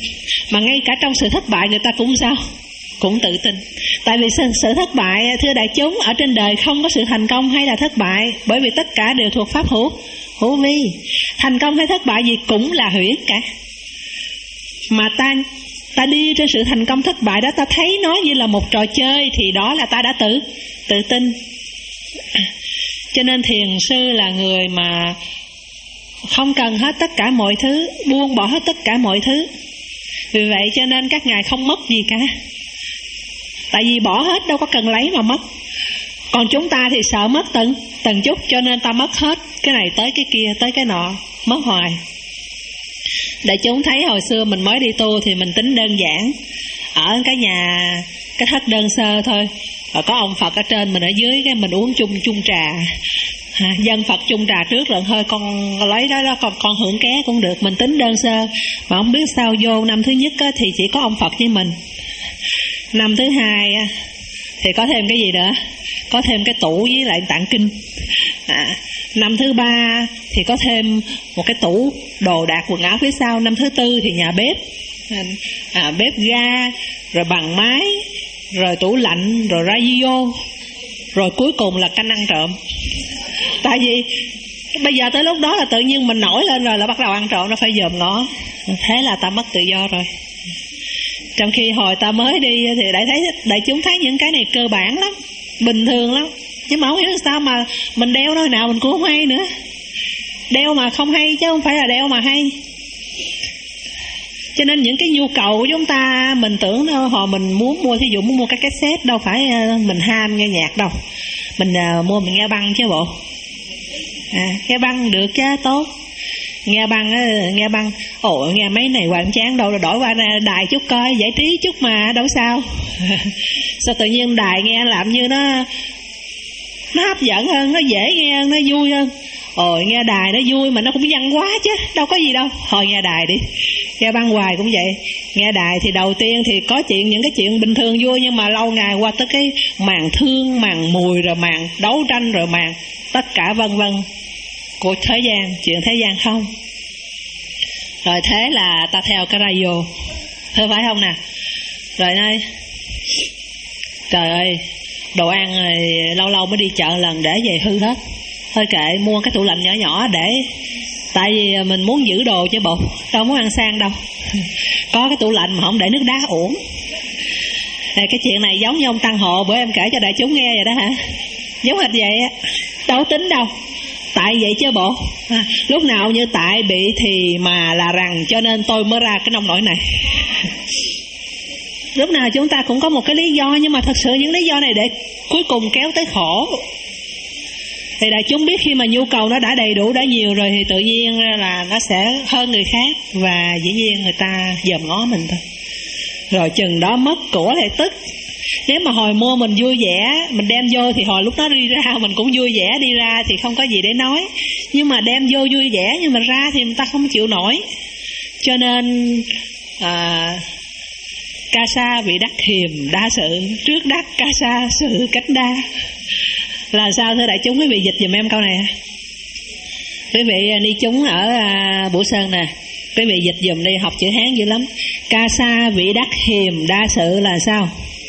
Mà ngay cả trong sự thất bại người ta cũng sao? Cũng tự tin. Tại vì sự, sự thất bại, thưa đại chúng, ở trên đời không có sự thành công hay là thất bại, bởi vì tất cả đều thuộc pháp hữu hữu vi. Thành công hay thất bại gì cũng là huyễn cả. Mà ta ta đi trên sự thành công thất bại đó, ta thấy nó như là một trò chơi, thì đó là ta đã tự tự tin. Cho nên thiền sư là người mà không cần hết tất cả mọi thứ, buông bỏ hết tất cả mọi thứ. Vì vậy cho nên các ngài không mất gì cả. Tại vì bỏ hết đâu có cần lấy mà mất. Còn chúng ta thì sợ mất từng từng chút, cho nên ta mất hết cái này tới cái kia, tới cái nọ, mất hoài. Để chúng thấy hồi xưa mình mới đi tu thì mình tính đơn giản, ở cái nhà cái thất đơn sơ thôi, rồi có ông Phật ở trên, mình ở dưới, cái mình uống chung chung trà. À, dân Phật chung trà trước rồi hơi con lấy đó đó con con hưởng ké cũng được. Mình tính đơn sơ, mà không biết sao vô năm thứ nhất á, thì chỉ có ông Phật với mình. Năm thứ hai á, thì có thêm cái gì nữa? Có thêm cái tủ với lại tạng kinh. À, năm thứ ba thì có thêm một cái tủ đồ đạc quần áo phía sau. Năm thứ tư thì nhà bếp, à, bếp ga, rồi bằng máy, rồi tủ lạnh, rồi radio, rồi cuối cùng là canh ăn trộm. Tại vì bây giờ tới lúc đó là tự nhiên mình nổi lên rồi là bắt đầu ăn trộm, nó phải dòm ngó. Thế là ta mất tự do rồi. Trong khi hồi ta mới đi thì đại thấy đại chúng thấy những cái này cơ bản lắm, bình thường lắm. Nhưng mà không hiểu sao mà mình đeo nơi nào mình cũng không hay nữa. Đeo mà không hay chứ không phải là đeo mà hay. Cho nên những cái nhu cầu của chúng ta, mình tưởng hồi mình muốn mua, thí dụ muốn mua cái cassette, đâu phải mình ham nghe nhạc đâu. Mình uh, mua mình nghe băng chứ bộ. À, nghe băng được chứ, tốt. Nghe băng nghe băng ồ nghe mấy này hoài chán đâu, rồi đổi qua đài chút coi, giải trí chút mà, đâu sao. Sao tự nhiên đài nghe làm như nó nó hấp dẫn hơn, nó dễ nghe hơn, nó vui hơn. Ồ nghe đài nó vui mà nó cũng văn quá chứ, đâu có gì đâu. Thôi nghe đài đi. Nghe băng hoài cũng vậy. Nghe đài thì đầu tiên thì có chuyện, những cái chuyện bình thường vui, nhưng mà lâu ngày qua tới cái màn thương, màn mùi, rồi màn đấu tranh, rồi màn tất cả vân vân của thế gian, chuyện thế gian không. Rồi thế là ta theo cái radio, thưa phải không nè. Rồi đây, trời ơi, đồ ăn rồi lâu lâu mới đi chợ lần để về hư hết. Thôi kệ, mua cái tủ lạnh nhỏ nhỏ để, tại vì mình muốn giữ đồ chứ bộ, đâu muốn ăn sang đâu. Có cái tủ lạnh mà không để nước đá uổng. Cái chuyện này giống như ông Tăng Hộ bữa em kể cho đại chúng nghe vậy đó hả? Giống hệt vậy á, đâu tính đâu. Tại vậy chứ bộ, à, lúc nào như tại bị thì mà là rằng, cho nên tôi mới ra cái nông nổi này. Lúc nào chúng ta cũng có một cái lý do, nhưng mà thật sự những lý do này để cuối cùng kéo tới khổ. Thì đại chúng biết khi mà nhu cầu nó đã đầy đủ, đã nhiều rồi, thì tự nhiên là nó sẽ hơn người khác, và dĩ nhiên người ta dòm ngó mình thôi. Rồi chừng đó mất của lại tức. Nếu mà hồi mua mình vui vẻ, mình đem vô thì hồi lúc đó đi ra mình cũng vui vẻ, đi ra thì không có gì để nói. Nhưng mà đem vô vui vẻ, nhưng mà ra thì người ta không chịu nổi. Cho nên à, ca sa vị đắc hiềm đa sự, trước đắc ca sa sự cách đa. Là sao thưa đại chúng? Quý vị dịch giùm em câu này. Quý vị đi chúng ở à, Bửu Sơn nè, quý vị dịch giùm đi, học chữ Hán dữ lắm. Ca sa vị đắc hiềm đa sự là sao?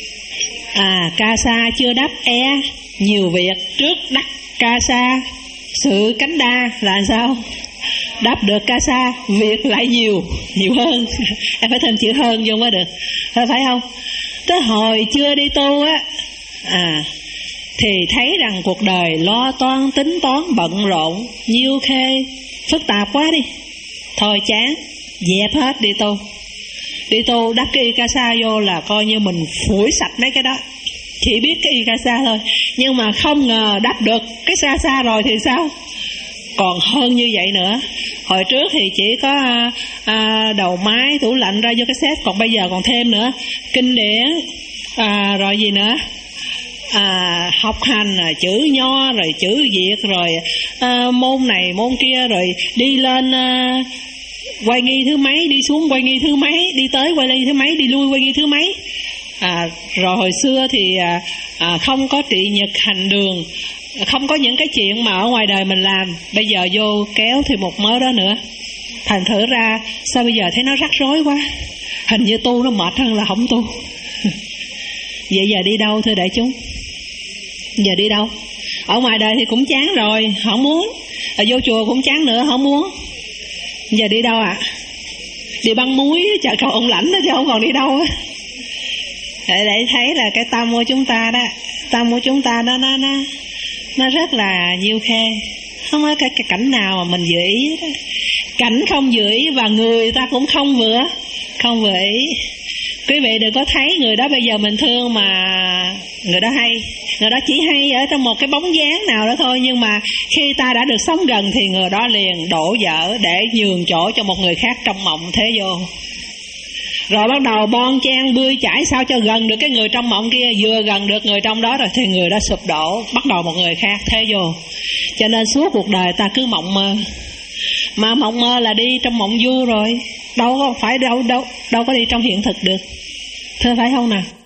À, ca sa chưa đáp e nhiều việc, trước đắc ca sa sự cánh đa là sao? Đáp được ca sa, việc lại nhiều, nhiều hơn. Em phải thêm chữ hơn vô mới được, phải phải không? Tới hồi chưa đi tu á, à thì thấy rằng cuộc đời lo toan tính toán bận rộn, nhiêu khê, phức tạp quá đi. Thôi chán, dẹp hết đi tu. Đi tu đắp cái y ca sa vô là coi như mình phủi sạch mấy cái đó. Chỉ biết cái y ca sa thôi. Nhưng mà không ngờ đắp được cái xa xa rồi thì sao? Còn hơn như vậy nữa. Hồi trước thì chỉ có à, đầu máy, tủ lạnh, ra vô cái set. Còn bây giờ còn thêm nữa kinh điển, à, rồi gì nữa, à, học hành, rồi chữ nho, rồi chữ Việt, rồi à, môn này môn kia, rồi đi lên à, quay nghi thứ mấy, đi xuống quay nghi thứ mấy, đi tới quay nghi thứ mấy, đi lui quay nghi thứ mấy. À, rồi hồi xưa thì à, à, không có trị nhật hành đường, không có những cái chuyện mà ở ngoài đời mình làm. Bây giờ vô kéo thì một mớ đó nữa. Thành thử ra sao bây giờ thấy nó rắc rối quá. Hình như tu nó mệt hơn là không tu. Vậy giờ đi đâu thưa đại chúng? Giờ đi đâu? Ở ngoài đời thì cũng chán rồi, không muốn. Ở vô chùa cũng chán nữa, không muốn. Giờ đi đâu ạ? À? Đi băng muối chợ cầu ông Lãnh đó, chứ không còn đi đâu á. Để, để thấy là cái tâm của chúng ta đó, tâm của chúng ta đó nó nó nó rất là nhiêu khê. Không có cái, cái cảnh nào mà mình vừa ý đó. Cảnh không vừa ý và người ta cũng không vừa không vừa ý. Quý vị đừng có thấy người đó bây giờ mình thương mà người đó hay. Người đó chỉ hay ở trong một cái bóng dáng nào đó thôi, nhưng mà khi ta đã được sống gần thì người đó liền đổ vỡ để nhường chỗ cho một người khác trong mộng thế vô. Rồi bắt đầu bon chen bươi chải sao cho gần được cái người trong mộng kia. Vừa gần được người trong đó rồi thì người đó sụp đổ, bắt đầu một người khác thế vô. Cho nên suốt cuộc đời ta cứ mộng mơ. Mà mộng mơ là đi trong mộng du rồi, đâu có phải đâu đâu đâu có đi trong hiện thực được. Thưa phải không nào?